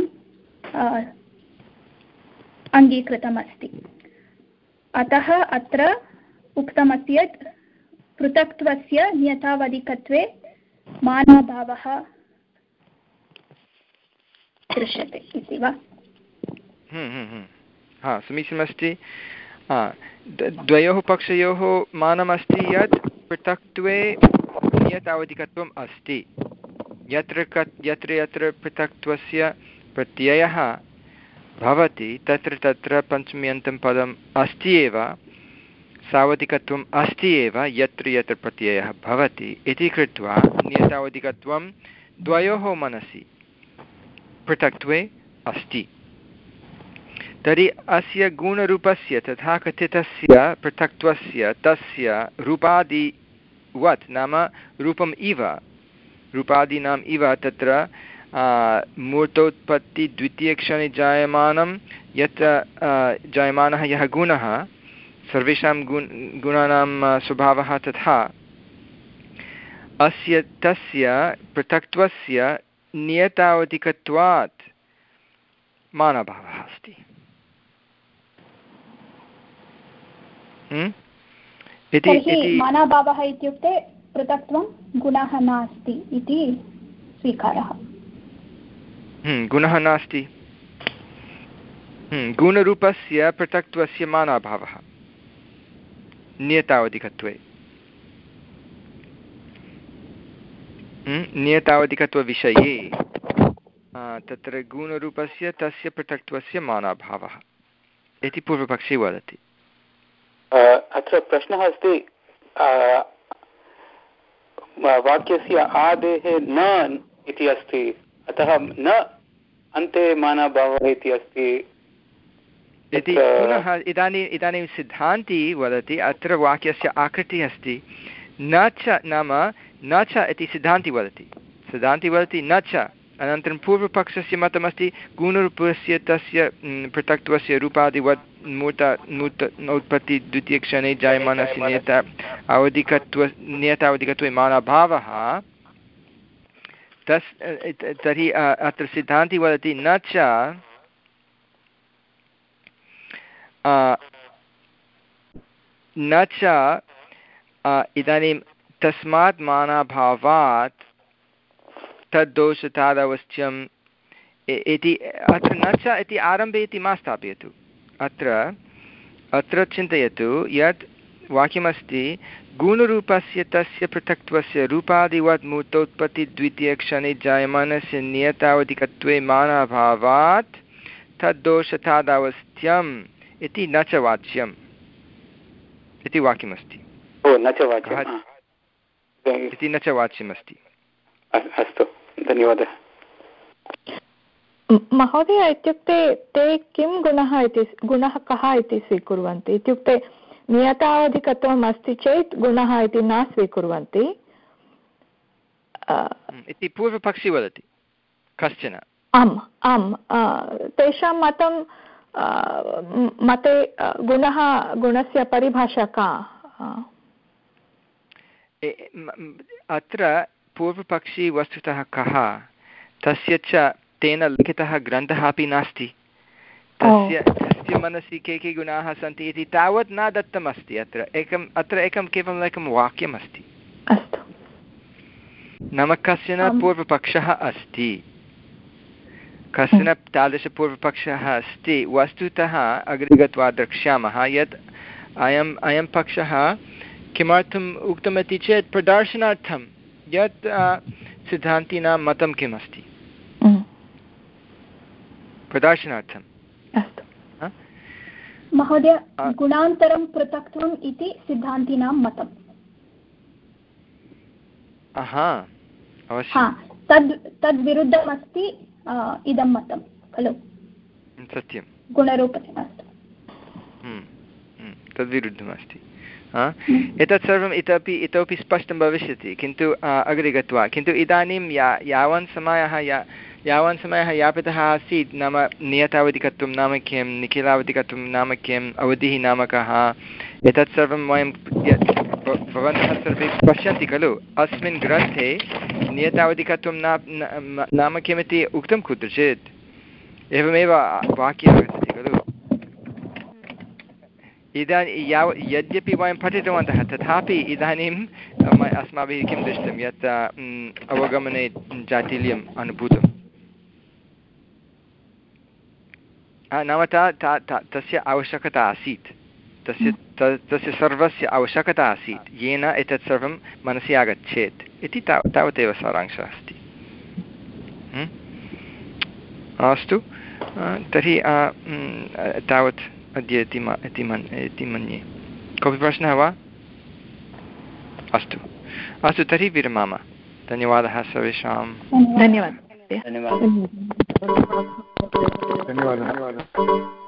अङ्गीकृतमस्ति। अतः अत्र उक्तमस्ति यत् पृथक्त्वस्य नियतावधिकत्वे मानाभावः दृश्यते इति वा? हा, समीचीनमस्ति। द्वयोः पक्षयोः मानमस्ति यत् पृथक्त्वे नियतावधिकत्वम् अस्ति। यत्र यत्र यत्र पृथक्त्वस्य प्रत्ययः भवति तत्र तत्र पञ्चम्यन्तं पदम् अस्ति एव, सावधिकत्वम् अस्ति एव यत्र यत्र प्रत्ययः भवति इति कृत्वा नियतावधिकत्वं द्वयोः मनसि पृथक्त्वे अस्ति। तर्हि अस्य गुणरूपस्य तथा कथितस्य पृथक्त्वस्य तस्य रूपादिवत् नाम रूपम् इव रूपादीनाम् इव तत्र मूर्तोत्पत्तिद्वितीयक्षणे जायमानं यत् जायमानः यः गुणः सर्वेषां गुण गुणानां स्वभावः तथा अस्य तस्य पृथक्त्वस्य नियतावधिकत्वात् मानाभावः अस्ति। तर्हि मानाभावः इत्युक्ते पृथक्त्वं गुणः नास्ति इति स्वीकारः। गुणः नास्ति, गुणरूपस्य पृथक्त्वस्य मानाभावः नियतावधिकत्वे। नियतावधिकत्वविषये तत्र गुणरूपस्य तस्य पृथक्त्वस्य मानाभावः इति पूर्वपक्षे वदति। अत्र प्रश्नः अस्ति वाक्यस्य आदेः न इति अस्ति, अतः न अन्ते मानाभावः इति अस्ति इति पुनः इदानीम् इदानीं सिद्धान्ती वदति अत्र वाक्यस्य आकृतिः अस्ति न च, नाम न च इति सिद्धान्ती वदति सिद्धान्ती वदति न च। अनन्तरं पूर्वपक्षस्य मतमस्ति गुणरूपस्य तस्य पृथक्त्वस्य रूपादिवत् मूर्त नूत नोत्पत्ति द्वितीयक्षणे जायमानस्य नियता अवधिकत्व नियतावधिकत्वे मानाभावः तस् तर्हि अत्र सिद्धान्ती वदति न च न च इदानीं तस्मात् मानाभावात् तद्दोषतादवश्यम् इति अत्र न च इति आरम्भे इति मा स्थापयतु। अत्र अत्र चिन्तयतु यत् वाक्यमस्ति गुणरूपस्य तस्य पृथक्त्वस्य रूपादिवत् मूर्तोत्पत्तिद्वितीयक्षणे जायमानस्य नियतावधिकत्वे मानाभावात् तद्दोषतादवस्थ्यम् इति न च वाच्यम् इति वाक्यमस्ति। इति न च वाच्यमस्ति। अस्तु, धन्यवादः महोदय। इत्युक्ते ते किं गुणः इति गुणः कः इति स्वीकुर्वन्ति इत्युक्ते नियतावधिकत्वम् अस्ति चेत् गुणः इति न स्वीकुर्वन्ति इति पूर्वपक्षी वदति कश्चन। आम् आम् तेषां मतं मते गुणः गुणस्य परिभाषा का? अत्र पूर्वपक्षी वस्तुतः कः तस्य च तेन लिखितः ग्रन्थः अपि नास्ति। तस्य तस्य मनसि के के गुणाः सन्ति इति तावत् न दत्तमस्ति। अत्र एकम् अत्र एकं केवलम् एकं वाक्यमस्ति। नाम कश्चन पूर्वपक्षः अस्ति कश्चन तादृशपूर्वपक्षः अस्ति। वस्तुतः अग्रे गत्वा द्रक्ष्यामः यत् अयम् अयं पक्षः किमर्थम् उक्तमिति चेत् प्रदर्शनार्थं यत् सिद्धान्तिनां मतं किमस्ति प्रदर्शनार्थम्। महोदय, गुणान्तरं पृथक्त्वम् इति सिद्धान्तिनां मतम्। अवश्यं तद् तद्विरुद्धमस्ति इदं मतं खलु? सत्यं, गुणरूपस्य अस्तु, तद्विरुद्धमस्ति। एतत् सर्वम् इतोपि इतोपि स्पष्टं भविष्यति किन्तु अग्रे गत्वा। किन्तु इदानीं या यावन् समयः या यावन् समयः यापितः आसीत् नाम नियतावधिकत्वं नाम किं, निखिलावधिकत्वं नाम किम्, अवधिः नाम कः, एतत् सर्वं वयं भवन्तः सर्वे पश्यन्ति खलु। अस्मिन् ग्रन्थे नियतावधिकत्वं नाम किमिति उक्तं कुत्रचित्, एवमेव वाक्यम् आगच्छति खलु। इदानीं याव यद्यपि वयं पठितवन्तः तथापि इदानीम् अस्माभिः किं दृष्टं यत् अवगमने जाटिल्यम् अनुभूतम्। नाम ता तस्य आवश्यकता आसीत्, तस्य तस्य सर्वस्य आवश्यकता आसीत् येन एतत् सर्वं मनसि आगच्छेत् इति ता तावदेव सारांशः अस्ति। अस्तु, तर्हि तावत् अद्य इति इति मन्ये। कोऽपि प्रश्नः वा? अस्तु अस्तु तर्हि विरमामः। धन्यवादः सर्वेषां। धन्यवादः। धन्यवादः।